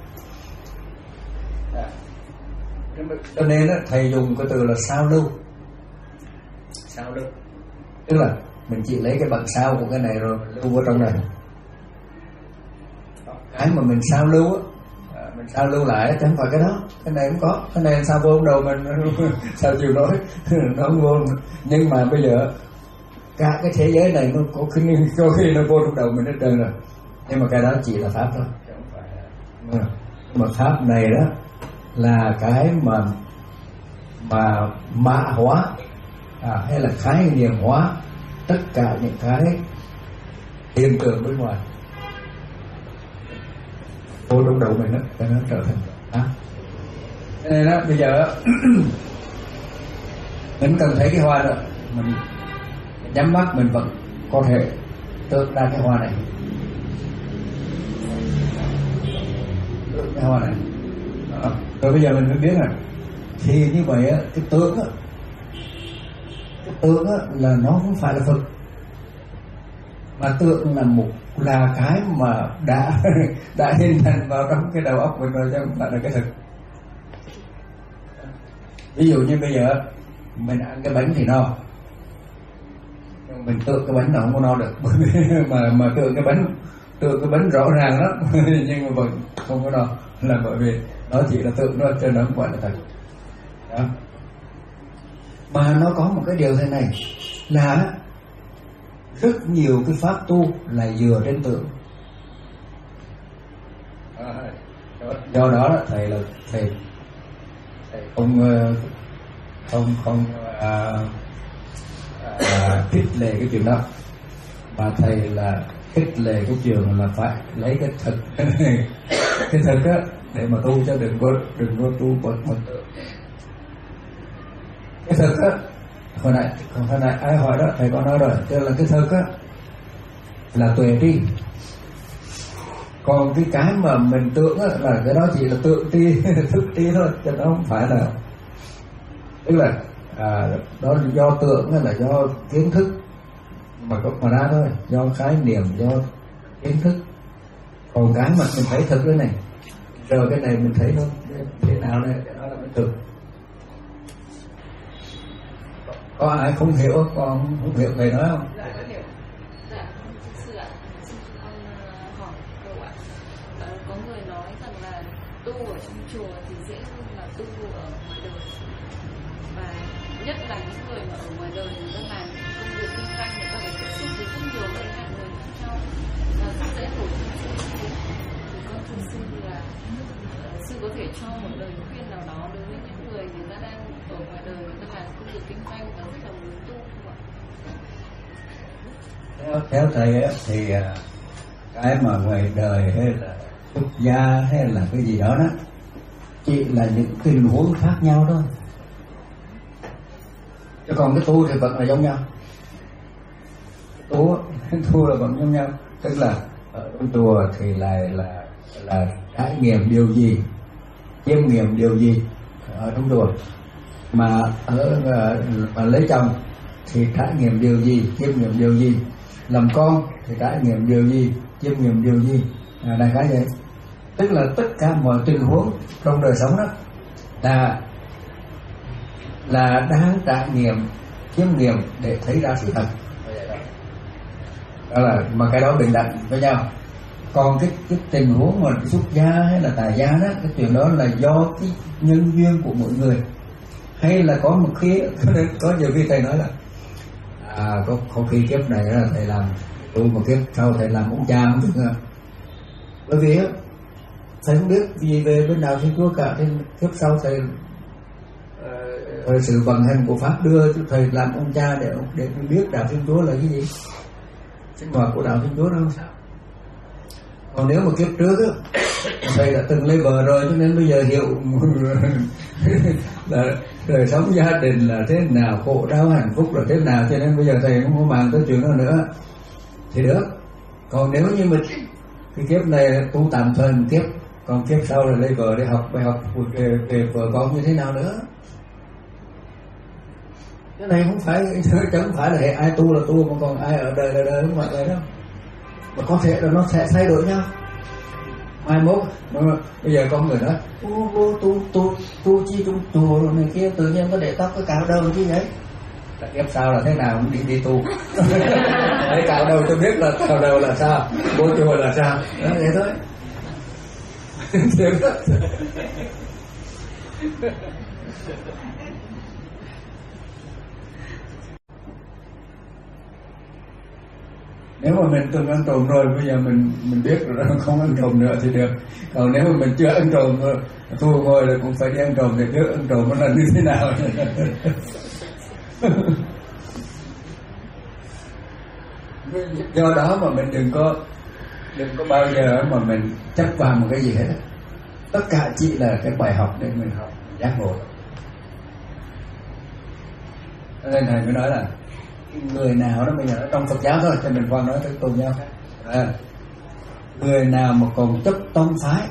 Cho nên đó, thầy dùng cái từ là sao lưu. Sao lưu tức là mình chỉ lấy cái bản sao của cái này rồi mình lưu vào trong này. Cái mà mình sao lưu á, mình sao lưu lại chứ không phải cái đó. Cái này không có, cái này sao vô trong đầu mình sao chịu nói nó không vô. Nhưng mà bây giờ cả cái thế giới này nó có khi, có khi nó vô trong đầu mình hết trơn rồi. Nhưng mà cái đó chỉ là pháp thôi. Nhưng mà pháp này đó là cái mà mà mã hóa à, hay là khái niệm hóa tất cả những cái hiện tượng bên ngoài vô trong đầu mình đó, cho nó trở thành pháp. Cho nên đó bây giờ mình cần thấy cái hoa đó, mình nhắm mắt mình vẫn có thể tượng ra cái hoa này, tượng cái hoa này đó. Rồi bây giờ mình mới biết là thì như vậy á, cái tượng á, cái tượng á là nó không phải là Phật, mà tượng là một là cái mà đã đã hình thành vào trong cái đầu óc mình rồi, chứ không phải là cái thực. Ví dụ như bây giờ mình ăn cái bánh thì no, mình tượng cái bánh nó không có no được mà mà tượng cái bánh tượng cái bánh rõ ràng lắm nhưng mà vẫn không có no, là bởi vì nó chỉ là tượng thôi, chứ nó không phải là thật đó. Mà nó có một cái điều thế này là rất nhiều cái pháp tu là dựa trên tượng. Do đó thầy là thầy thầy không không không à, à, khích lệ cái chuyện đó, mà thầy là khích lệ cái chuyện là phải lấy cái thực cái thực á để mà tu, cho đừng có đừng có tu bật một tượng. Cái thực á, hồi nãy hồi nãy ai hỏi đó thầy có nói rồi, tức là cái thực á là tuệ tri, còn cái cái mà mình tưởng á là cái đó chỉ là tượng tri thức tri thôi, chứ nó không phải là, tức là à, đó là do tưởng hay là do kiến thức mà có mà ra thôi, do khái niệm, do kiến thức. Còn cái mà mình thấy thực cái này, rồi cái này mình thấy nó thế nào này, cái đó là mình thực. Có ai không hiểu, con không hiểu thầy nói không? Dạ, con hiểu. Dạ, thực sự ạ, xin con hỏi câu ạ. Có người nói rằng là tu ở trong chùa thì dễ hơn là tu ở ngoài đời, và nhất là những người mà ở ngoài đời người ta làm công việc kinh doanh, người ta phải tiếp xúc với rất nhiều người khác người khác nhau và rất dễ tổn thương sự uy tín. Thì con thưa sư là sư có thể cho một lời khuyên nào đó đối với những người người ta đang ở ngoài đời, người ta làm công việc kinh doanh và rất là muốn tu không ạ? Theo, theo thầy ấy, thì cái mà ngoài đời hay là xuất gia hay là cái gì đó đó chỉ là những tình huống khác nhau thôi, chứ còn cái tu thì vẫn là giống nhau. Tu tu là vẫn giống nhau, tức là ở trong chùa thì lại là là trải nghiệm điều gì, chiêm nghiệm điều gì ở trong chùa, mà ở mà lấy chồng thì trải nghiệm điều gì, chiêm nghiệm điều gì, làm con thì trải nghiệm điều gì, chiêm nghiệm điều gì, à, đại khái vậy. Tức là tất cả mọi tình huống trong đời sống đó là là đáng trải nghiệm, chiêm nghiệm để thấy ra sự thật. Đó là mà cái đó bình đẳng với nhau. Còn cái cái tình huống mà xuất gia hay là tại gia đó, cái chuyện đó là do cái nhân duyên của mỗi người. Hay là có một khi có nhiều khi thầy nói là à, có, có khi kiếp này là thầy làm tu, một kiếp sau thầy làm ông cha không được. Bởi vì thầy không biết gì về bên đạo Thiên Chúa cả, nên kiếp sau thầy uh, sự vận hành của pháp đưa cho thầy làm ông cha để để biết đạo Thiên Chúa là cái gì, sinh hoạt của đạo Thiên Chúa đâu sao. Còn nếu mà kiếp trước á, thầy đã từng lấy vợ rồi cho nên bây giờ hiểu là đời sống gia đình là thế nào, khổ đau hạnh phúc là thế nào, cho nên bây giờ thầy không có màng tới chuyện đó nữa thì được. Còn nếu như mình cái kiếp này tu tạm thời một kiếp, còn kiếp sau là lấy vợ để học bài học về, về vợ con như thế nào nữa. Cái này không phải chẳng phải là ai tu là tu, mà còn ai ở đời là đời, không phải vậy đâu. Mà có thể là nó sẽ thay đổi nhau. Mai mốt bây giờ có người nói tu tu tu tu tu chi trong chùa rồi này kia, tự nhiên có để tóc cái cạo đầu chứ vậy. Là kiếp sau là thế nào cũng đi đi tu. Để cạo đầu cho biết là cạo đầu là sao, vô chùa là sao. Đó vậy thôi. Nếu mà mình từng ăn trộm rồi, bây giờ mình mình biết rồi không ăn trộm nữa thì được. Còn nếu mà mình chưa ăn trộm, thua ngồi là cũng phải đi ăn trộm để biết ăn trộm nó là như thế nào. Do đó mà mình đừng có đừng có bao giờ mà mình chấp vào một cái gì hết. Tất cả chỉ là cái bài học để mình học giác ngộ. Cho nên thầy mới nói là người nào đó, bây giờ trong Phật giáo thôi, cho mình qua nói tới tôn giáo khác. À, người nào mà còn chấp tông phái,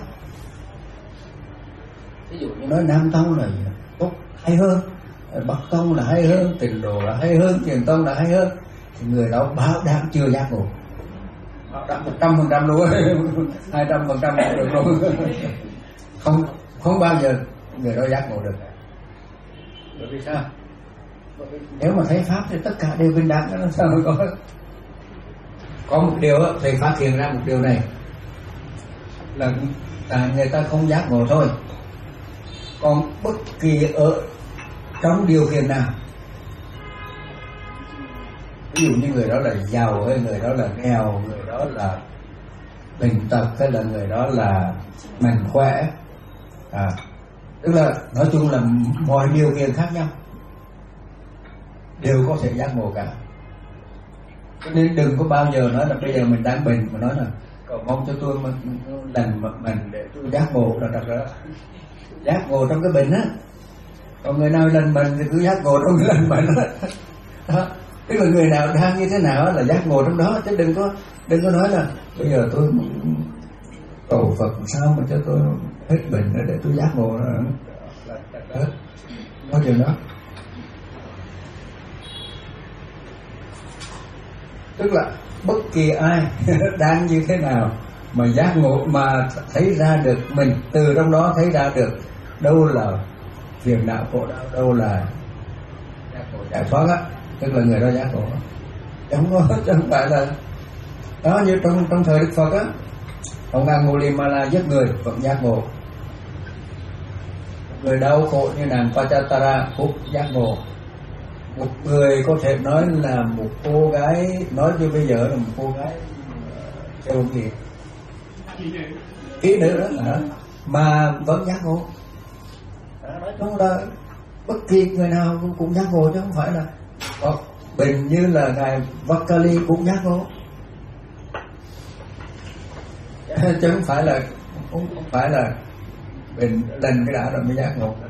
ví dụ như nói Nam Tông là tốt hay hơn, Bắc Tông là hay hơn, Tịnh Độ là hay hơn, Thiền Tông là hay hơn, thì người đó bảo đảm chưa giác ngộ, bảo đảm một trăm phần trăm luôn, hai trăm phần trăm được luôn, không không bao giờ người đó giác ngộ được. Bởi vì sao? Nếu mà thấy pháp thì tất cả đều bình đẳng, nó sao mới có. Có một điều đó, thầy phát hiện ra một điều này là à, người ta không giác ngộ thôi. Còn bất kỳ ở trong điều kiện nào, ví dụ như người đó là giàu hay người đó là nghèo, người đó là bệnh tật hay là người đó là mạnh khỏe, à, tức là nói chung là mọi điều kiện khác nhau đều có thể giác ngộ cả. Cho nên đừng có bao giờ nói là bây giờ mình đang bệnh mà nói là cầu mong cho tôi mà lành mặt mình để tôi giác ngộ, là thật ra giác ngộ trong cái bệnh á. Còn người nào lành bệnh thì cứ giác ngộ trong cái lành bệnh đó. Đó. Tức là người nào đang như thế nào là giác ngộ trong đó, chứ đừng có đừng có nói là bây giờ tôi cầu Phật sao mà cho tôi hết bệnh để tôi giác ngộ là hết. Nói chuyện đó. Tức là bất kỳ ai đang như thế nào mà giác ngộ, mà thấy ra được mình từ trong đó thấy ra được đâu là phiền não khổ đau, đâu là giác ngộ giải thoát á, tức là người đó giác ngộ. Không có, chứ không phải là đó. Như trong trong thời Đức Phật á, ông Angulimala giết người vẫn giác ngộ, người đau khổ như nàng Pachatara cũng giác ngộ. Một người có thể nói là một cô gái, nói như bây giờ là một cô gái theo gì ý nữ đó hả? Mà vẫn giác ngộ. Nói chung là bất kỳ người nào cũng giác ngộ, chứ không phải là có bình như là ngài Vakali cũng giác ngộ, chứ không phải là không, không phải là bình lần cái đã rồi mới giác ngộ.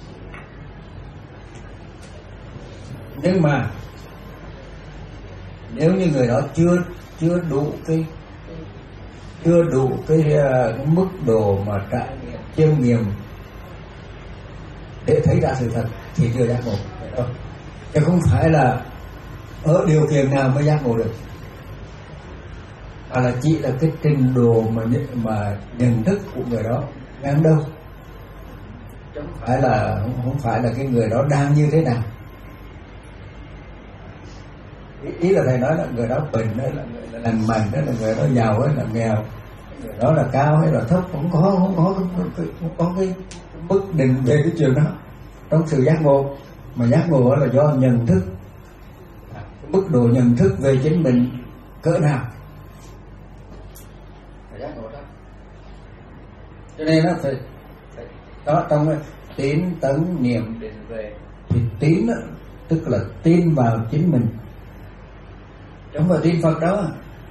Nhưng mà nếu như người đó chưa chưa đủ cái chưa đủ cái, cái mức độ mà trải nghiệm chiêm nghiệm để thấy ra sự thật thì chưa giác ngộ đâu. Chứ không phải là ở điều kiện nào mới giác ngộ được, mà là chỉ là cái trình độ mà mà nhận thức của người đó ngang đâu, chứ không phải là không, không phải là cái người đó đang như thế nào. Ý, ý là thầy nói là người đó bệnh đó là người là lành mạnh, đó là người đó giàu hay là nghèo, người đó là cao hay là thấp, không có không có không có, không có cái mức định về cái chuyện đó trong sự giác ngộ. Mà giác ngộ là do nhận thức, cái mức độ nhận thức về chính mình cỡ nào là giác ngộ đó. Cho nên nó phải, phải đó, trong cái tín tấn niệm định về thì tín đó, tức là tin vào chính mình, không phải tin Phật đâu,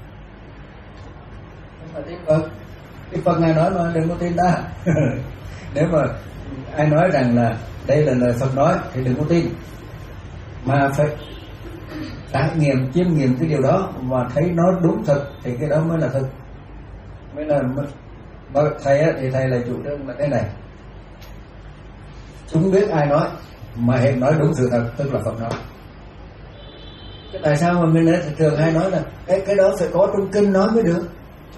không phải tin Phật. Cái Phật ngài nói mà đừng có tin ta. Nếu mà ai nói rằng là đây là lời Phật nói thì đừng có tin, mà phải trải nghiệm chiêm nghiệm cái điều đó và thấy nó đúng thật thì cái đó mới là thật, mới là mà thầy á, thì thầy là chủ trương là thế này: chúng biết ai nói mà hiện nói đúng sự thật tức là Phật nói. Cái tại sao mà mình thường hay nói là cái cái đó phải có trong kinh nói mới được,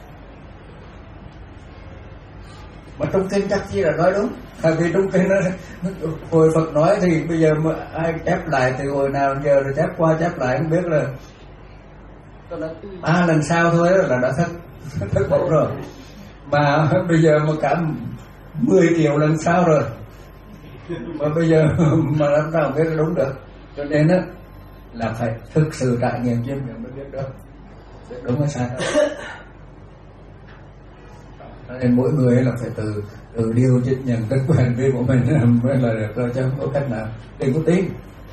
mà trong kinh chắc chi là nói đúng. Tại vì trong kinh nó hồi Phật nói thì bây giờ mà ai chép lại từ hồi nào giờ rồi chép qua chép lại không biết là ba lần sau thôi là đã thất thất vọng rồi, mà bây giờ mà cả mười triệu lần sau rồi mà bây giờ mà làm sao biết là đúng được. Cho nên á là phải thực sự trải nghiệm chiêm nghiệm mới biết được đúng hay sai. Nên mỗi người là phải từ từ điều chỉnh nhận thức của hành vi của mình mới là được rồi, chứ không có cách nào. Đừng có tin.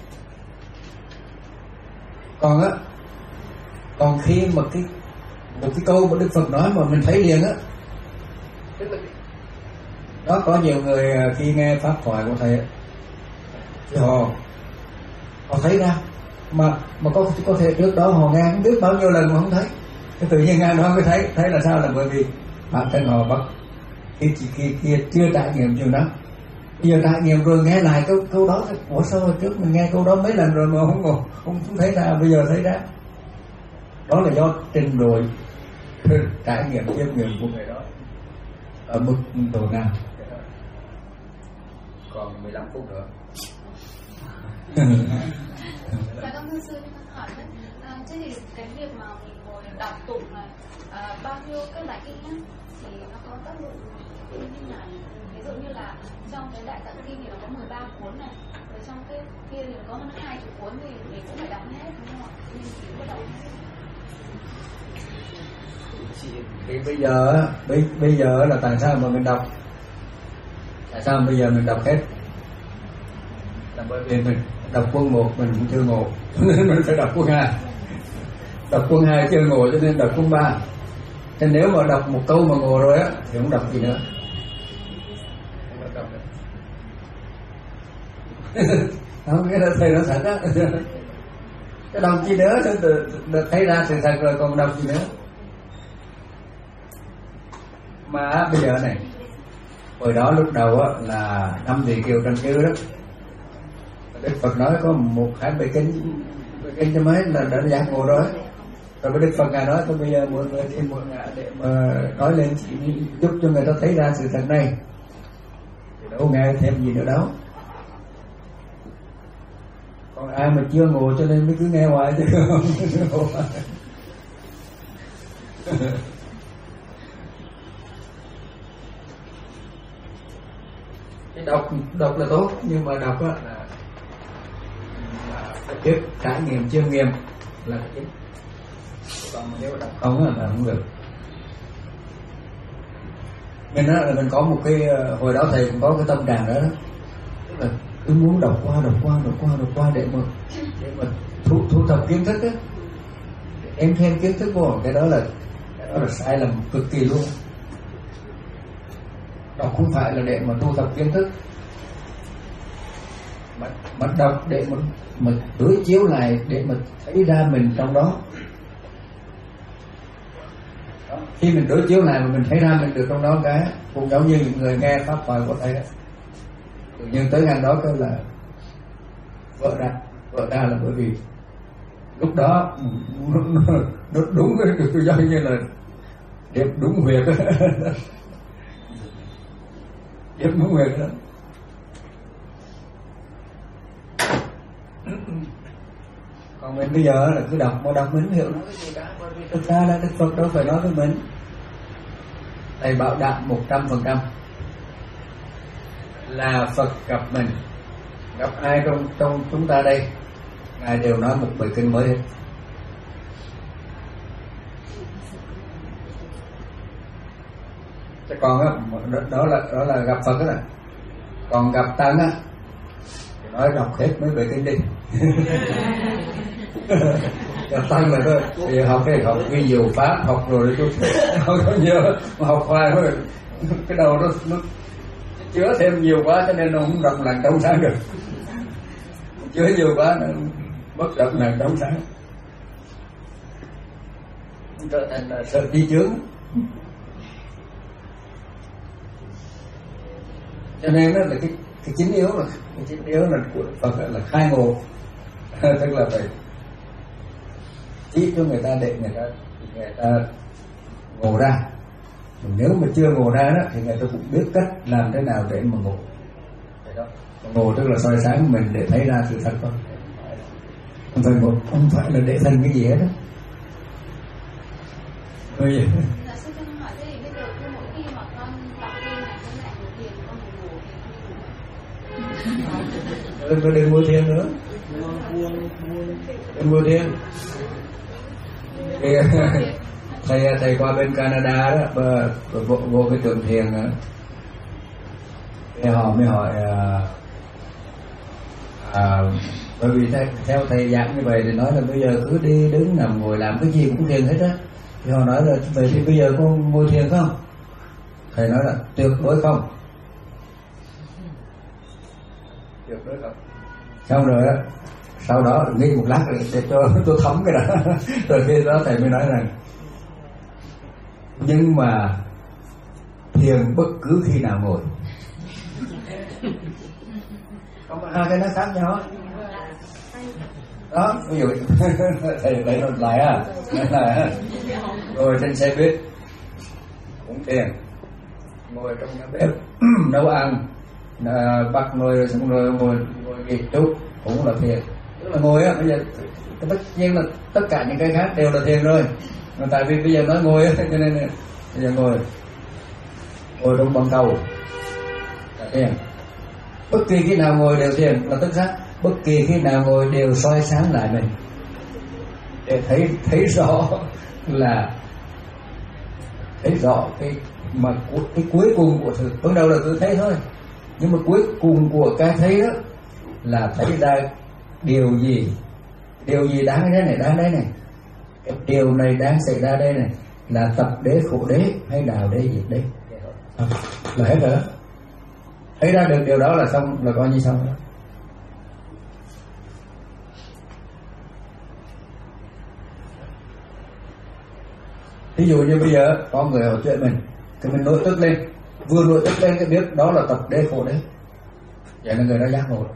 Còn á, còn khi mà cái một cái câu mà Đức Phật nói mà mình thấy liền á, tức là đó, có nhiều người khi nghe pháp thoại của thầy thì họ họ thấy ra, mà mà có có thể trước đó họ nghe không biết bao nhiêu lần mà không thấy, cái tự nhiên nghe nói mới thấy. Thấy là sao? Là bởi vì bản thân họ bắt khi khi khi chưa trải nghiệm chuyện đó, bây giờ trải nghiệm rồi nghe lại câu câu đó, ủa sao hồi trước mình nghe câu đó mấy lần rồi mà không không không, không thấy ra, bây giờ thấy ra. Đó là do trình độ trải nghiệm chiêm nghiệm của người đó ở mức độ nào. Còn mười lăm phút nữa. Dạ con thưa sư, con hỏi đấy, à, thế thì cái việc mà mình ngồi đọc tụng là à, bao nhiêu cái bài kinh nhá, thì nó có tác dụng như nào? Ví dụ như là trong cái Đại Tạng Kinh thì nó có mười ba cuốn này, rồi trong cái kia thì nó có hơn hai chục cuốn, thì mình cũng phải đọc hết đúng không ạ? Mình chỉ có đọc hết. Thì bây giờ bây, bây giờ là tại sao mà mình đọc? Tại sao bây giờ mình đọc hết? Là bởi vì mình đọc quân một mình cũng chưa ngộ, nên mình phải đọc quân hai. Đọc quân hai chưa ngộ cho nên đọc quân ba. Thế nếu mà đọc một câu mà ngộ rồi á thì không đọc gì nữa. Không đọc nữa. Không nghĩa là thầy nó thật á. Cái đọc gì nữa được thấy ra sự thật rồi còn đọc gì nữa. Mà bây giờ này, hồi đó lúc đầu á là năm Tỳ Kiều Trần Như đó, Đức Phật nói có một hai bài kinh, bài kinh cho mấy là đã giác ngộ rồi. Rồi Đức Phật ngài nói tôi bây giờ mọi người thêm một ngã để mà nói lên chỉ giúp cho người ta thấy ra sự thật này, thì đâu nghe thêm gì nữa đâu. Còn ai mà chưa ngộ cho nên mới cứ nghe hoài chứ không. Đọc đọc là tốt, nhưng mà đọc á là, là phải biết trải nghiệm chiêm nghiệm là chính. Còn nếu đọc không á là không được. Mình á là mình có một cái, hồi đó thầy cũng có cái tâm trạng đó, đó. Tức là cứ muốn đọc qua đọc qua đọc qua đọc qua để mà để mà thu thu thập kiến thức á, em thêm kiến thức vô. Cái đó là cái đó là sai lầm cực kỳ luôn. Đọc không phải là để mà thu thập kiến thức, mà, mà đọc để mà, mà đối chiếu lại để mà thấy ra mình trong đó. Đó. Khi mình đối chiếu lại mà mình thấy ra mình được trong đó cái cũng giống như những người nghe pháp thoại của thầy đó, tự nhiên tới ngang đó cái là vỡ ra. Vỡ ra là bởi vì lúc đó nó, nó, nó đúng cái giống như là đẹp đúng huyệt đó. Đẹp đúng huyệt đó. Còn mình bây giờ là cứ đọc mà đọc mình không hiểu nói cái gì cả, bởi vì thực ra là Đức Phật đâu phải nói với mình. Thầy bảo đảm một trăm phần trăm là Phật gặp mình, gặp ai trong trong chúng ta đây, Ngài đều nói một bài kinh mới hết. Chứ còn á, đó là đó là gặp Phật đó. Còn gặp Tăng á thì nói đọc hết mấy bài kinh đi. Gặp Tăng là thôi, thì học cái học cái nhiều pháp học rồi chút không có nhiều mà học hoài thôi, cái đầu nó nó chứa thêm nhiều quá cho nên nó không rộng lặng trong sáng được. Chứa nhiều quá nó bất rộng lặng trong sáng, trở thành là sợ di chướng. Cho nên đó là cái cái chính yếu là cái chính yếu là của Phật là khai ngộ. Tức là phải chỉ cho người ta để người ta người ta ngộ ra. Nếu mà chưa ngộ ra đó thì người ta cũng biết cách làm thế nào để mà ngộ. Đó. Ngộ tức là soi sáng mình để thấy ra sự thật thôi. Không phải ngộ, không phải là để thành cái gì hết đó. Bây giờ Đừng, đừng mua thiền nữa. Đừng mua thiền. Thầy thầy qua bên Canada đó, vô, vô cái trường thiền thì họ mới hỏi à, à, bởi vì theo, theo thầy giảng như vậy thì nói là bây giờ cứ đi đứng nằm ngồi làm cái gì cũng thiền hết á. Thì họ nói là vậy thì bây giờ con ngồi thiền không? Thầy nói là tuyệt đối không. Tuyệt đối không. Xong rồi á, sau đó nghĩ một lát để cho tôi thấm cái đó. Rồi khi đó thầy mới nói rằng nhưng mà thiền bất cứ khi nào ngồi. Không, hai cái nó khác nhau đó. Ví dụ thầy lấy nó lại à, lại ngồi trên xe buýt cũng thiền, ngồi trong nhà bếp nấu ăn, bắt nồi rồi xong rồi ngồi ngồi nghỉ chút cũng là thiền. Tức là ngồi á, bây giờ tất nhiên là tất cả những cái khác đều là thiền rồi. Mà tại vì bây giờ nói ngồi á, cho nên bây giờ ngồi ngồi trong băng cầu là thiền. Bất kỳ khi nào ngồi đều thiền là tức giác. Bất kỳ khi nào ngồi đều soi sáng lại mình để thấy thấy rõ là thấy rõ cái mà cái cuối cùng của sự. Ban đầu là cứ thấy thôi, nhưng mà cuối cùng của cái thấy đó là thấy ra điều gì, điều gì đáng thế này, đáng đấy này, cái điều này đang xảy ra đây này là tập đế khổ đế hay đào đế diệt đế, là hết rồi. Thấy ra được điều đó là xong, là coi như xong đó. Ví dụ như bây giờ có người hỏi chuyện mình, thì mình nổi tức lên, vừa nổi tức lên cái biết đó là tập đế khổ đế, vậy là người đó giác ngộ.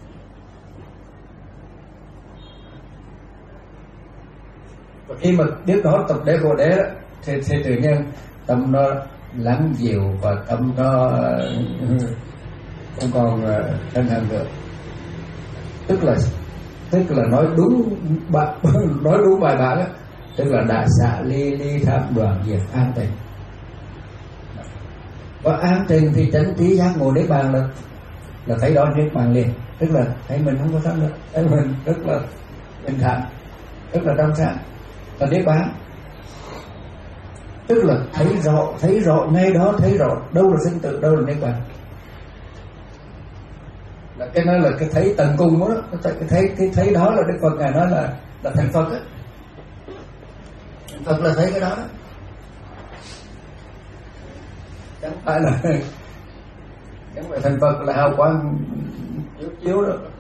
Và khi mà biết đó tập đế khổ đế đó, thì, thì tự nhiên tâm nó lắng dịu và tâm nó không còn thân hận được. Tức là tức là nói đúng bạn nói đúng bài bản á, tức là đại xạ ly ly tham đoàn diệt an tình. Và an tình thì chánh trí giác ngộ niết bàn là là thấy đó niết bàn liền, tức là thấy mình không có tham nữa, thấy mình rất là bình thản, rất là trong sáng, là niết bàn. Tức là thấy rõ, thấy rõ ngay đó, thấy rõ đâu là sinh tử, đâu là niết bàn. Là cái nói là cái thấy tận cùng đó, cái thấy cái thấy đó là Đức Phật ngài nói là là thành Phật á. Phật là thấy cái đó đó, chẳng phải là chẳng phải thành Phật là hào quang yếu đó